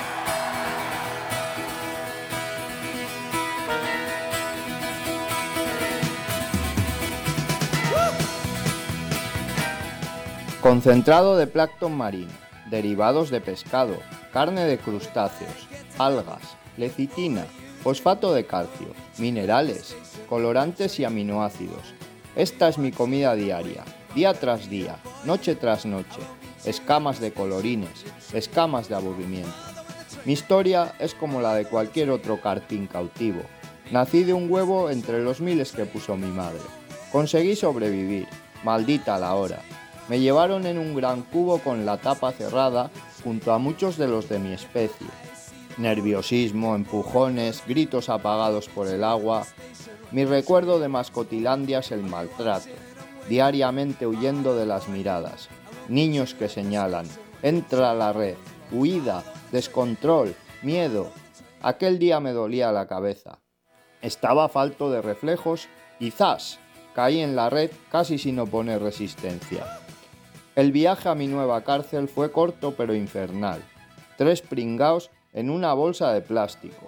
Concentrado de plancton marino, derivados de pescado, carne de crustáceos, algas, lecitina, fosfato de calcio, minerales, colorantes y aminoácidos. Esta es mi comida diaria, día tras día, noche tras noche. Escamas de colorines, escamas de aburrimiento. Mi historia es como la de cualquier otro carpín cautivo. Nací de un huevo entre los miles que puso mi madre. Conseguí sobrevivir, maldita la hora. Me llevaron en un gran cubo con la tapa cerrada junto a muchos de los de mi especie. Nerviosismo, empujones, gritos apagados por el agua. Mi recuerdo de Mascotilandia es el maltrato, diariamente huyendo de las miradas. Niños que señalan, entra a la red, huida, descontrol, miedo. Aquel día me dolía la cabeza. Estaba falto de reflejos y ¡zas! Caí en la red casi sin oponer resistencia. El viaje a mi nueva cárcel fue corto pero infernal. Tres pringaos en una bolsa de plástico.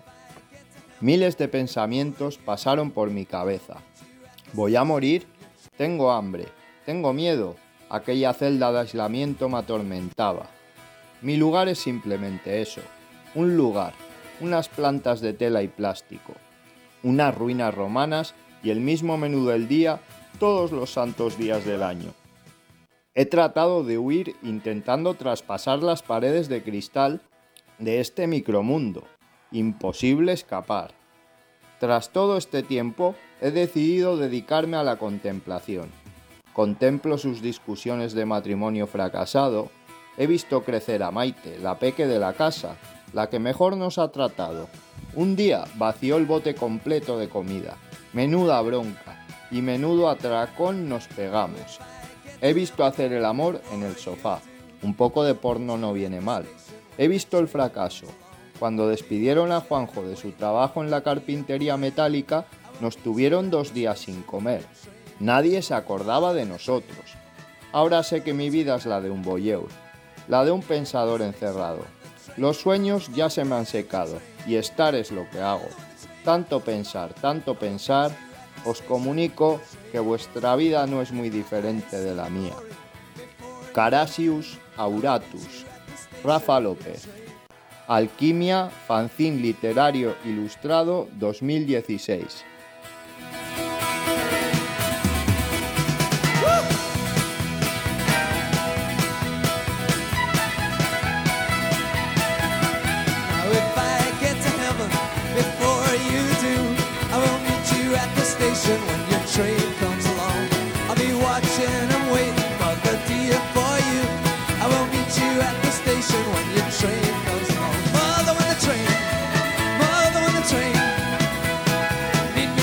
Miles de pensamientos pasaron por mi cabeza. ¿Voy a morir? Tengo hambre, tengo miedo. Aquella celda de aislamiento me atormentaba. Mi lugar es simplemente eso, un lugar, unas plantas de tela y plástico, unas ruinas romanas y el mismo menú del día todos los santos días del año. He tratado de huir intentando traspasar las paredes de cristal de este micromundo. Imposible escapar. Tras todo este tiempo, he decidido dedicarme a la contemplación. Contemplo sus discusiones de matrimonio fracasado. He visto crecer a Maite, la peque de la casa, la que mejor nos ha tratado. Un día vació el bote completo de comida. Menuda bronca y menudo atracón nos pegamos. He visto hacer el amor en el sofá. Un poco de porno no viene mal. He visto el fracaso. Cuando despidieron a Juanjo de su trabajo en la carpintería metálica, nos tuvieron dos días sin comer. Nadie se acordaba de nosotros. Ahora sé que mi vida es la de un voyeur, la de un pensador encerrado. Los sueños ya se me han secado y estar es lo que hago. Tanto pensar, tanto pensar, os comunico que vuestra vida no es muy diferente de la mía. Carasius Auratus, Rafa López. Alquimia, fanzine literario ilustrado dos mil dieciséis. When your train comes along, I'll be watching and waiting for the deer for you. I will meet you at the station when your train comes along. Mother, when the train, mother, when the train, need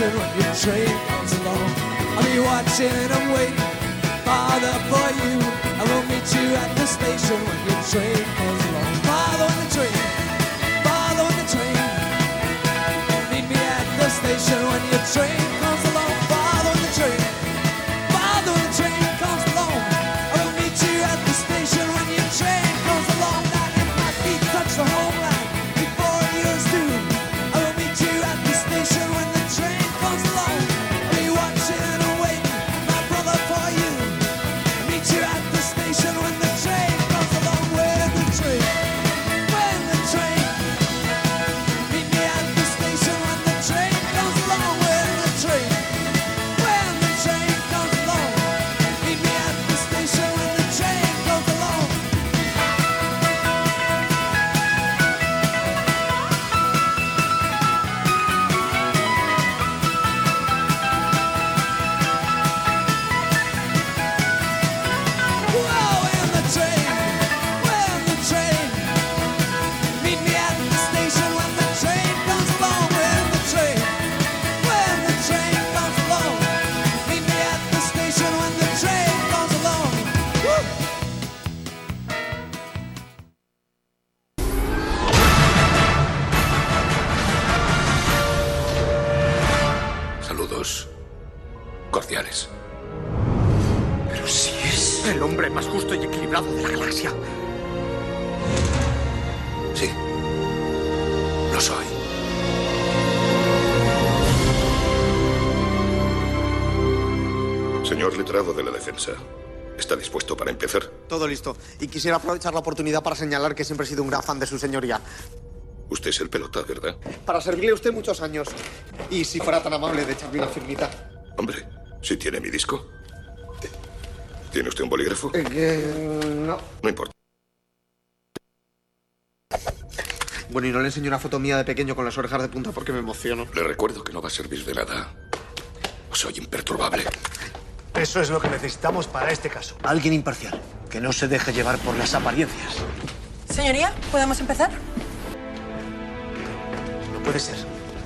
station when your train comes along. I'll be watching and waiting, Father, for you. I will meet you at the station when your train comes along. Father, on the train, Father, on the train. Meet me at the station when your train comes along. Father, on the train, Father, when the train comes along. I will meet you at the station when your train comes along. That if my feet touch the homeland before yours do, I will meet you at the station when the train comes along. I'll be watching and waiting, my brother, for you. I'll meet you at the station when the train comes along. When the train, when the train. Meet me at the station when the train comes along. When the train, when the train comes along. Meet me at the station when the train comes along. Whoa, when the train, when the train. Meet me at the station when the train comes along. When the train, when the train comes along. Meet me at the station when the train comes along. Woo! Saludos cordiales. Pero si es el hombre más justo y equilibrado de la galaxia. Sí, lo soy. Señor letrado de la defensa, ¿está dispuesto para empezar? Todo listo. Y quisiera aprovechar la oportunidad para señalar que siempre he sido un gran fan de su señoría. Usted es el pelota, ¿verdad? Para servirle a usted muchos años. Y si fuera tan amable de echarme una firmita. Hombre, si tiene mi disco. ¿Tiene usted un bolígrafo? Eh, eh, no. No importa. Bueno, y no le enseño una foto mía de pequeño con las orejas de punta porque me emociono. Le recuerdo que no va a servir de nada. Soy imperturbable. Eso es lo que necesitamos para este caso. Alguien imparcial, que no se deje llevar por las apariencias. Señoría, ¿podemos empezar? No puede ser.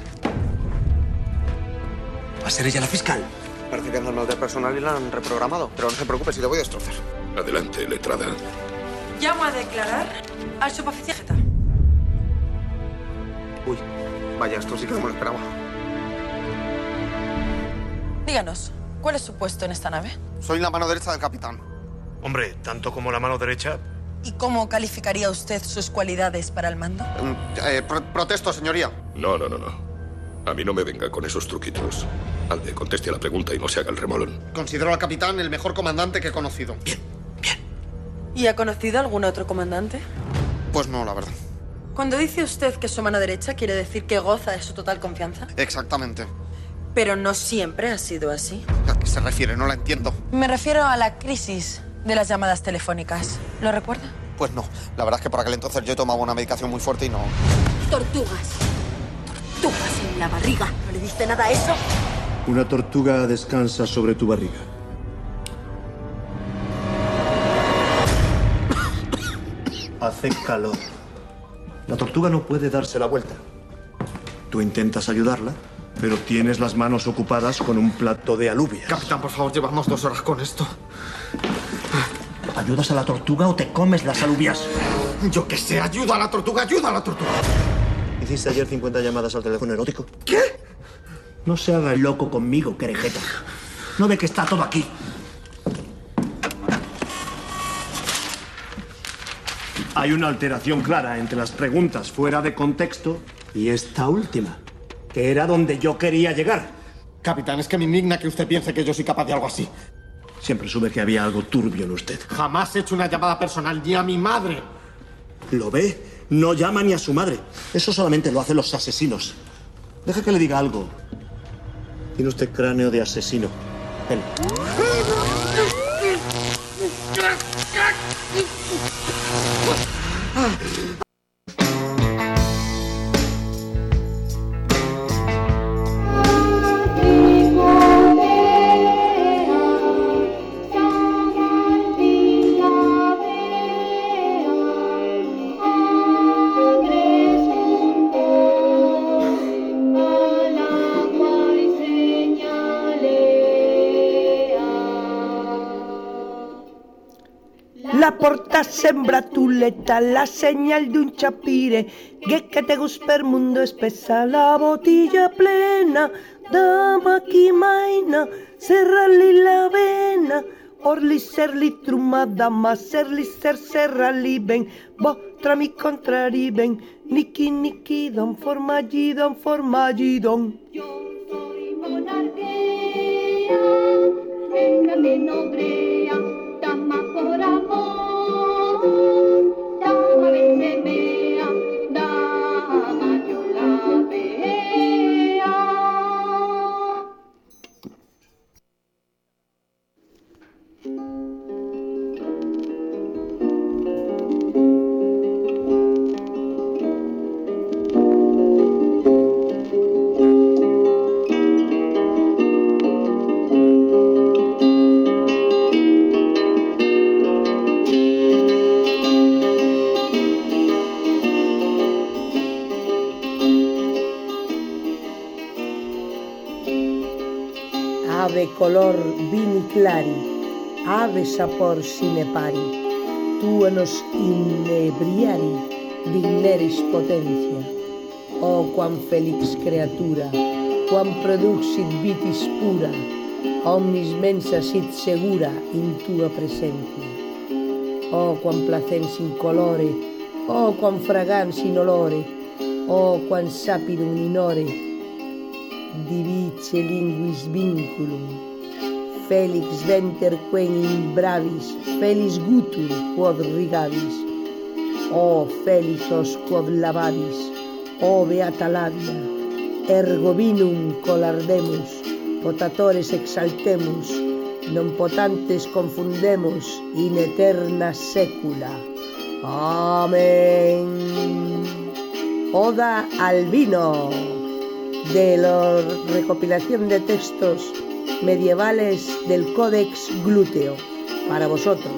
¿Va a ser ella la fiscal? Parece que anda mal de personal y la han reprogramado. Pero no se preocupe, si le voy a destrozar. Adelante, letrada. Llamo a declarar al suboficial Jeta. Uy, vaya, esto sí que no me lo esperaba. Díganos, ¿cuál es su puesto en esta nave? Soy la mano derecha del capitán. Hombre, tanto como la mano derecha. ¿Y cómo calificaría usted sus cualidades para el mando? Eh, pro- protesto, señoría. No, no, no, no. A mí no me venga con esos truquitos. Alde, conteste a la pregunta y no se haga el remolón. Considero al capitán el mejor comandante que he conocido. Bien. ¿Y ha conocido algún otro comandante? Pues no, la verdad. Cuando dice usted que es su mano derecha, ¿quiere decir que goza de su total confianza? Exactamente. Pero no siempre ha sido así. ¿A qué se refiere? No la entiendo. Me refiero a la crisis de las llamadas telefónicas. ¿Lo recuerda? Pues no. La verdad es que por aquel entonces yo tomaba una medicación muy fuerte y no... Tortugas. Tortugas en la barriga. ¿No le dice nada a eso? Una tortuga descansa sobre tu barriga. Hace calor. La tortuga no puede darse la vuelta. Tú intentas ayudarla, pero tienes las manos ocupadas con un plato de alubias. Capitán, por favor, llevamos dos horas con esto. ¿Ayudas a la tortuga o te comes las alubias? Yo que sé, ayuda a la tortuga, ayuda a la tortuga. ¿Hiciste ayer cincuenta llamadas al teléfono erótico? ¿Qué? No se haga el loco conmigo, querejeta. ¿No ve que está todo aquí? Hay una alteración clara entre las preguntas fuera de contexto y esta última, que era donde yo quería llegar. Capitán, es que me indigna que usted piense que yo soy capaz de algo así. Siempre supe que había algo turbio en usted. Jamás he hecho una llamada personal ni a mi madre. ¿Lo ve? No llama ni a su madre. Eso solamente lo hacen los asesinos. Deja que le diga algo. Tiene usted cráneo de asesino. Ven. Hola, la porta sembra tulletta, la señal de un chapire, che che te gus per mundo spessa, la bottiglia plena, dama chi maina, serrali la vena, orli serli trumada, ma serli ser serrali ben, bo tra mi contrari ben, niki niki don formaggi don formaggi don. Monarquía, venga menobrea, dama por amor, dama vencemea, dama yo la vea. Ave color vini clari, ave sapor sine pari, tu nos inebriari digneris potentia. Oh, quam felix creatura, quam produxit vitis pura, omnis mensa sit segura in tua presentia. Oh, quam placens in colore, oh, quam fragans in olore, oh, quam sapidum in ore, divice linguis vinculum, felix venter quem in bravis, felis gutur quod rigabis, o felixos quod lavabis, o beata labia, ergo vinum colardemus, potatores exaltemus, non potantes confundemos in eterna secula. Amén. Oda al vino, de la recopilación de textos medievales del Códex Glúteo, para vosotros.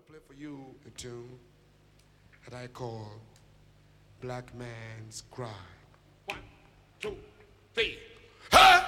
play for you a tune that I call Black Man's Cry. One, two, three. Hey!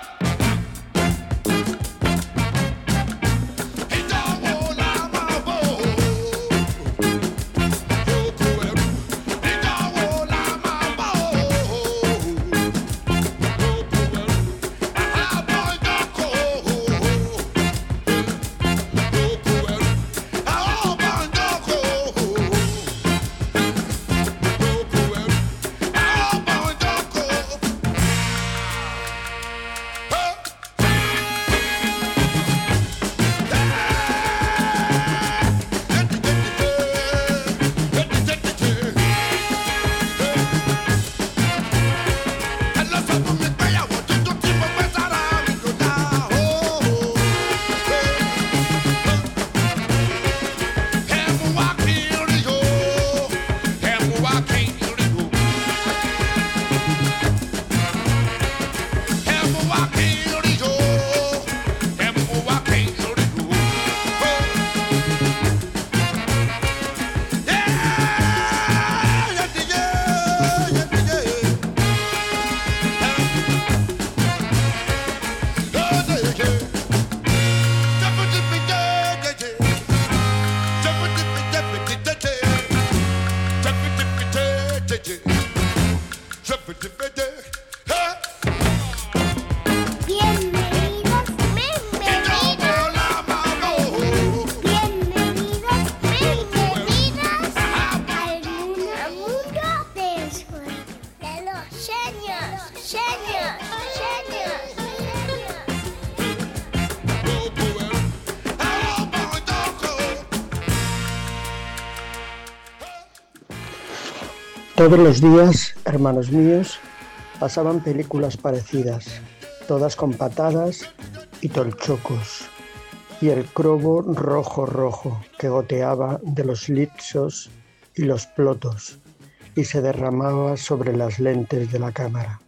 Todos los días, hermanos míos, pasaban películas parecidas, todas con patadas y tolchocos, y el crobo rojo rojo que goteaba de los litzos y los plotos y se derramaba sobre las lentes de la cámara.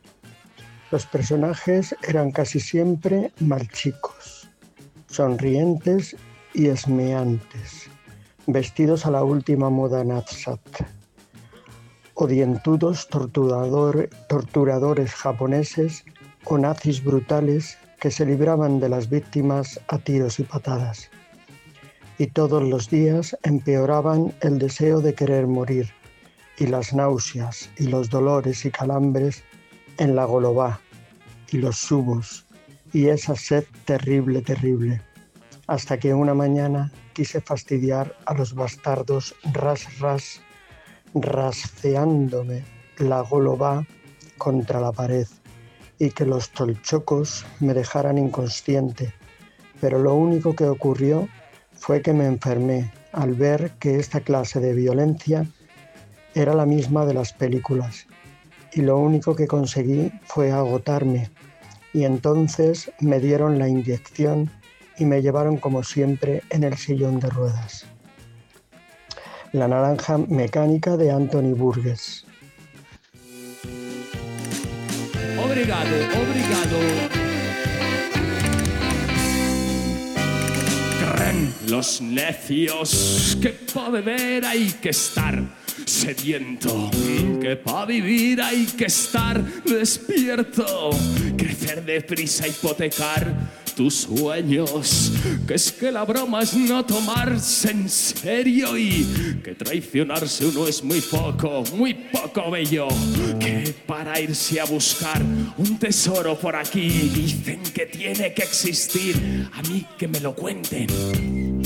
Los personajes eran casi siempre malchicos, sonrientes y esmeantes, vestidos a la última moda Nadsat, o dientudos torturador, torturadores japoneses o nazis brutales que se libraban de las víctimas a tiros y patadas. Y todos los días empeoraban el deseo de querer morir y las náuseas y los dolores y calambres en la golobá y los subos y esa sed terrible, terrible, hasta que una mañana quise fastidiar a los bastardos ras ras rasceándome la golobá contra la pared y que los tolchocos me dejaran inconsciente, pero lo único que ocurrió fue que me enfermé al ver que esta clase de violencia era la misma de las películas y lo único que conseguí fue agotarme y entonces me dieron la inyección y me llevaron como siempre en el sillón de ruedas. La naranja mecánica de Anthony Burgess. Obrigado, obrigado. Creen los necios que para beber hay que estar sediento, que para vivir hay que estar despierto, crecer deprisa, hipotecar tus sueños, que es que la broma es no tomarse en serio y que traicionarse uno es muy poco, muy poco bello, que para irse a buscar un tesoro por aquí dicen que tiene que existir, a mí que me lo cuenten.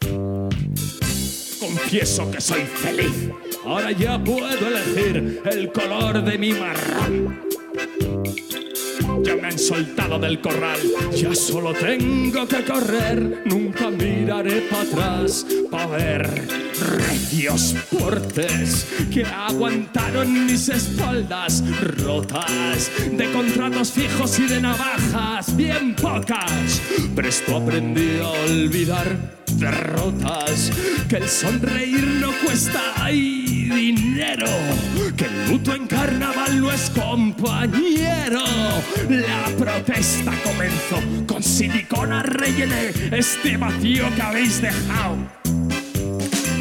Confieso que soy feliz, ahora ya puedo elegir el color de mi marrón. Ya me han soltado del corral, ya solo tengo que correr. Nunca miraré para atrás para ver recios portes que aguantaron mis espaldas rotas de contratos fijos y de navajas bien pocas. Presto aprendí a olvidar derrotas, que el sonreír no cuesta ay, dinero, que el luto en carnaval no es compañero. La protesta comenzó, con silicona rellené este vacío que habéis dejado.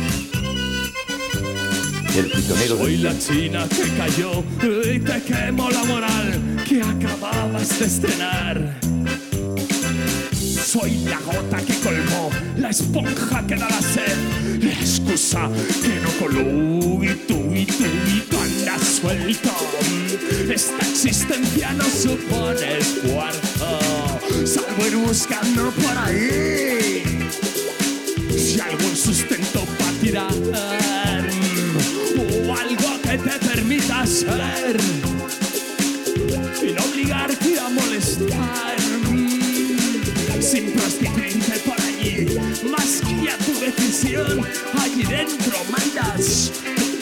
del prisionero Soy del la tiempo. china que cayó y te quemó la moral que acababas de estrenar. Soy la gota que colmó, la esponja que da la sed, la excusa que no coló y tú y tú y tú andas suelto. Esta existencia no supone esfuerzo, salvo ir buscando por ahí si algún sustento para tirar o algo que te permita ser y no obligarte a molestar. Sin prostituirte por allí, más que a tu decisión, allí dentro mandas.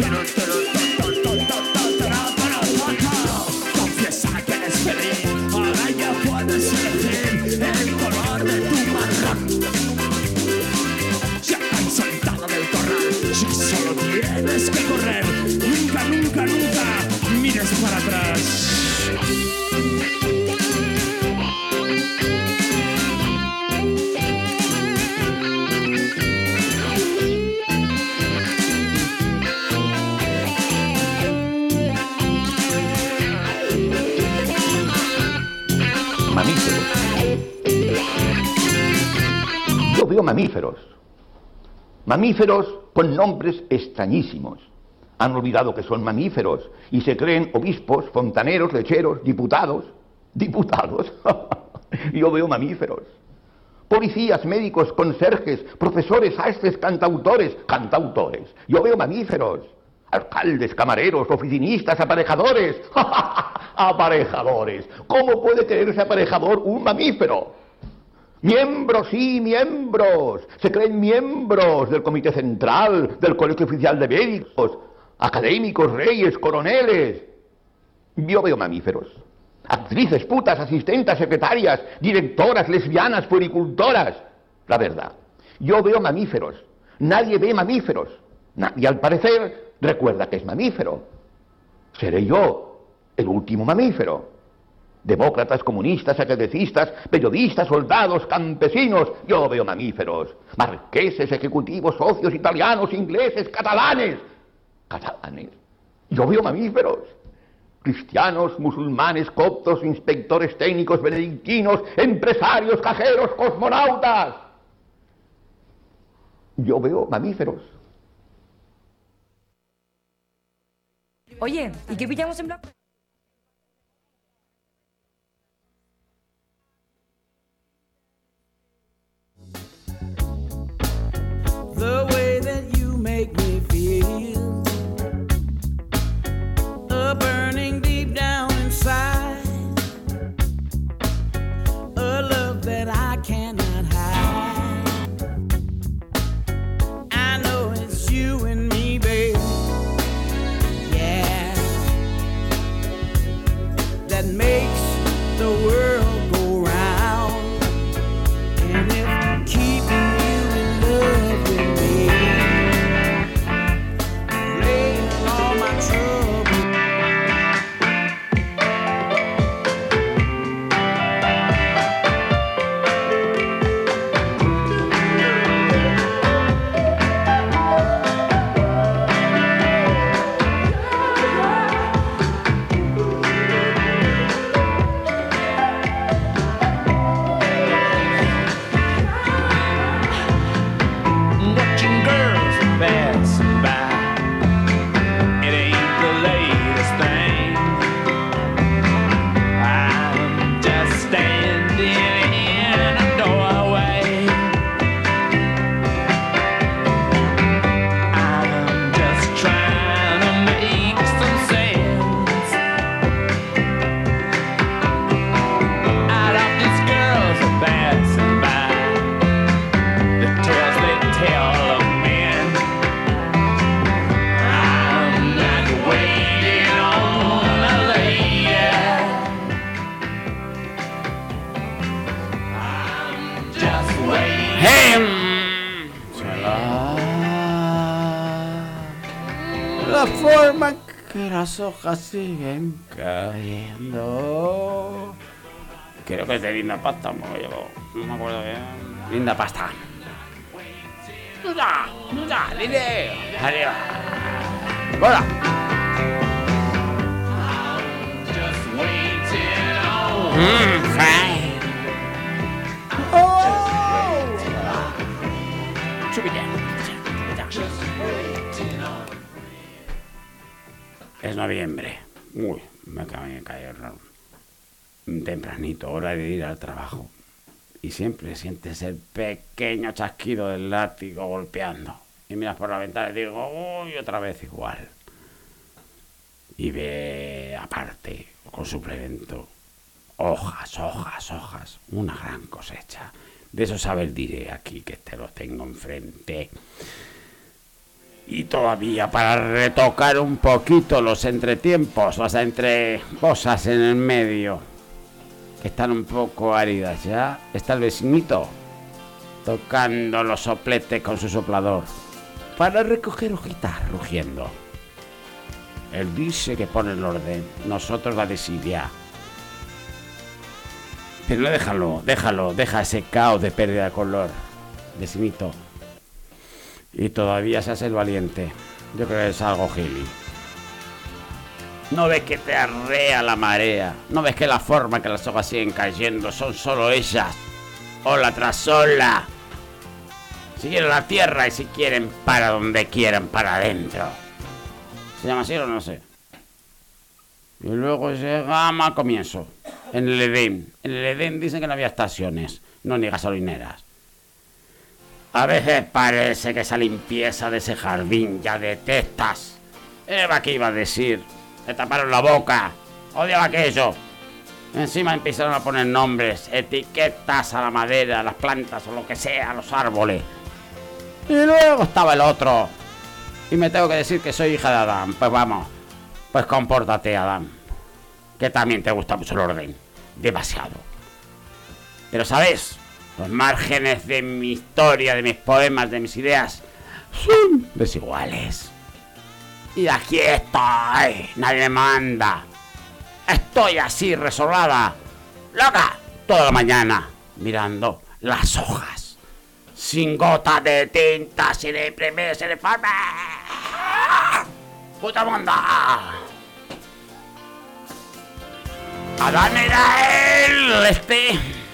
Confiesa que eres feliz, ahora ya puedes elegir el color de tu marrón. Ya te han soltado del corral, ya solo tienes que correr. Nunca, nunca, nunca mires para atrás. Mamíferos. Yo veo mamíferos. Mamíferos con nombres extrañísimos. Han olvidado que son mamíferos y se creen obispos, fontaneros, lecheros, diputados. ¿Diputados? Yo veo mamíferos. Policías, médicos, conserjes, profesores, sastres, cantautores. Cantautores. Yo veo mamíferos. Alcaldes, camareros, oficinistas, aparejadores. Aparejadores. ¿Cómo puede creerse aparejador un mamífero? Miembros, sí, miembros. Se creen miembros del Comité Central, del Colegio Oficial de Médicos, académicos, reyes, coroneles. Yo veo mamíferos. Actrices, putas, asistentes, secretarias, directoras, lesbianas, puericultoras. La verdad, yo veo mamíferos. Nadie ve mamíferos. Nadie, al parecer, recuerda que es mamífero. Seré yo el último mamífero. Demócratas, comunistas, academicistas, periodistas, soldados, campesinos. Yo veo mamíferos. Marqueses, ejecutivos, socios, italianos, ingleses, catalanes. Catalanes. Yo veo mamíferos. Cristianos, musulmanes, coptos, inspectores técnicos, benedictinos, empresarios, cajeros, cosmonautas. Yo veo mamíferos. Oye, ¿y qué pillamos en blanco? The way that you make me feel, a burning deep down inside, a love that I cannot hide. I know it's you and me, babe. Yeah, that makes the world go round, and if keeping you in love with me, laying all my trouble. Watching girls pass by, it ain't the latest thing. I'm just standing in a doorway. I'm just trying to make some sense out of these girls that passing by. The tales they tell of men. I'm not waiting on a lady. I'm just waiting. La forma que las hojas siguen cayendo. Creo que es de Linda Pasta, no, no me acuerdo bien. Linda Pasta. ¡Duda! ¡Duda! ¡Dile! ¡Arriba! ¡Hola! Mmm, fine. ¡Oh! Subite. Es noviembre. Uy, me acaba de caer tempranito, hora de ir al trabajo. Y siempre sientes el pequeño chasquido del látigo golpeando. Y miras por la ventana y digo, uy, otra vez igual. Y ve aparte, con suplemento, hojas, hojas, hojas, una gran cosecha. De eso saber diré aquí, que te lo tengo enfrente. Y todavía para retocar un poquito los entretiempos, las entre cosas en el medio, que están un poco áridas ya, está el vecinito tocando los sopletes con su soplador para recoger hojitas rugiendo. Él dice que pone el orden, nosotros la desidia. Pero no, déjalo, déjalo, deja ese caos de pérdida de color, vecinito. Y todavía se hace el valiente. Yo creo que es algo gili. ¿No ves que te arrea la marea? ¿No ves que la forma que las hojas siguen cayendo son solo ellas? Ola tras ola. Si quieren la tierra y si quieren para donde quieran, para adentro. ¿Se llama así o no sé? Y luego llegamos al comienzo. En el Edén. En el Edén dicen que no había estaciones, no ni gasolineras. A veces parece que esa limpieza de ese jardín ya detestas. Eva, ¿qué iba a decir? Le taparon la boca. Odiaba aquello. Encima empezaron a poner nombres, etiquetas a la madera, a las plantas o lo que sea, a los árboles. Y luego estaba el otro. Y me tengo que decir que soy hija de Adán. Pues vamos, pues compórtate, Adán. Que también te gusta mucho el orden. Demasiado. Pero ¿sabes? Los márgenes de mi historia, de mis poemas, de mis ideas son desiguales. Y aquí estoy, nadie me manda. Estoy así resolada, loca, toda la mañana, mirando las hojas, sin gota de tinta, sin imprimir, sin informe. ¡Puta monda! Adán era él, este...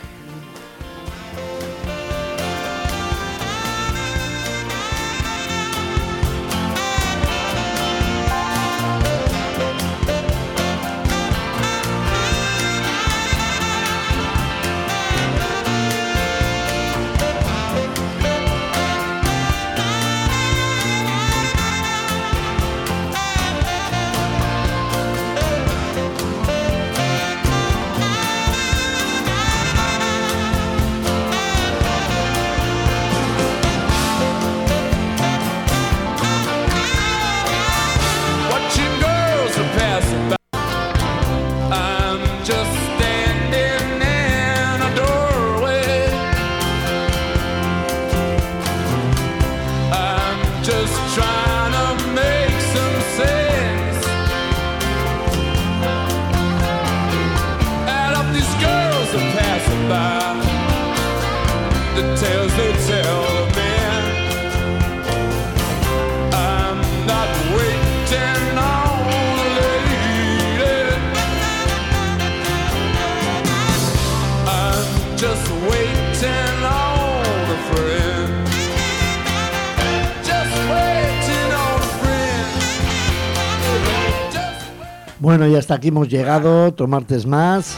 Bueno, y hasta aquí hemos llegado, otro martes más.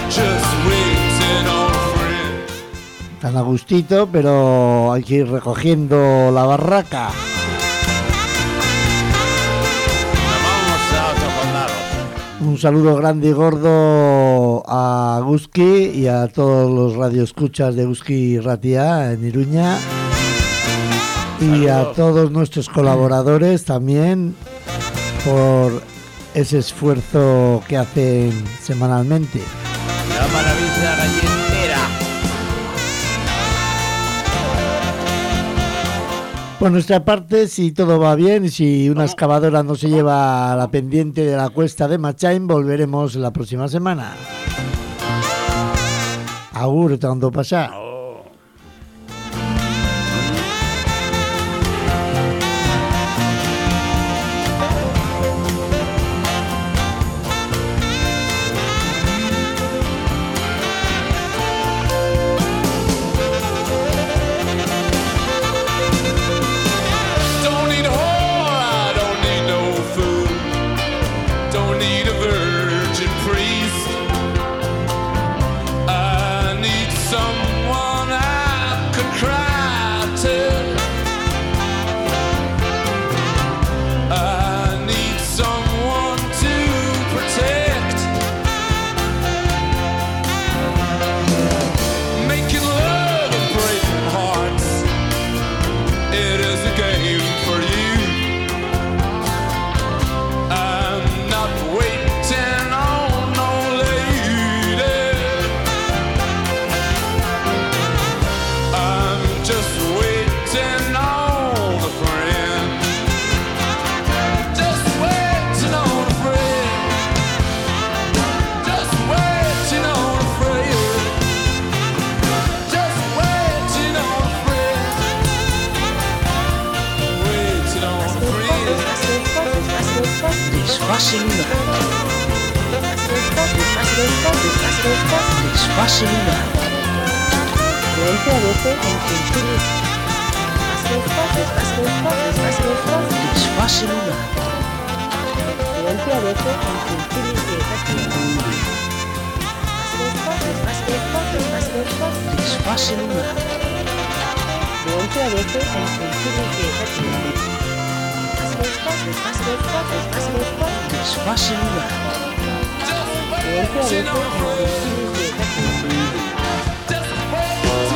Tan a gustito, pero hay que ir recogiendo la barraca. Un saludo grande y gordo a Guski y a todos los radioescuchas de Guski Ratia en Iruña. Y a todos nuestros colaboradores también por ese esfuerzo que hacen semanalmente. La maravilla galletera. Por nuestra parte, si todo va bien y si una excavadora no se lleva a la pendiente de la cuesta de Machain, volveremos la próxima semana. Agur, tanto pasar. Desfase lunar. Desfase lunar. Violencia doce en Cincinnati. Desfase lunar. Violencia doce en Cincinnati. Desfase lunar. Violencia doce en Cincinnati. Desfase lunar. Violencia doce en Cincinnati.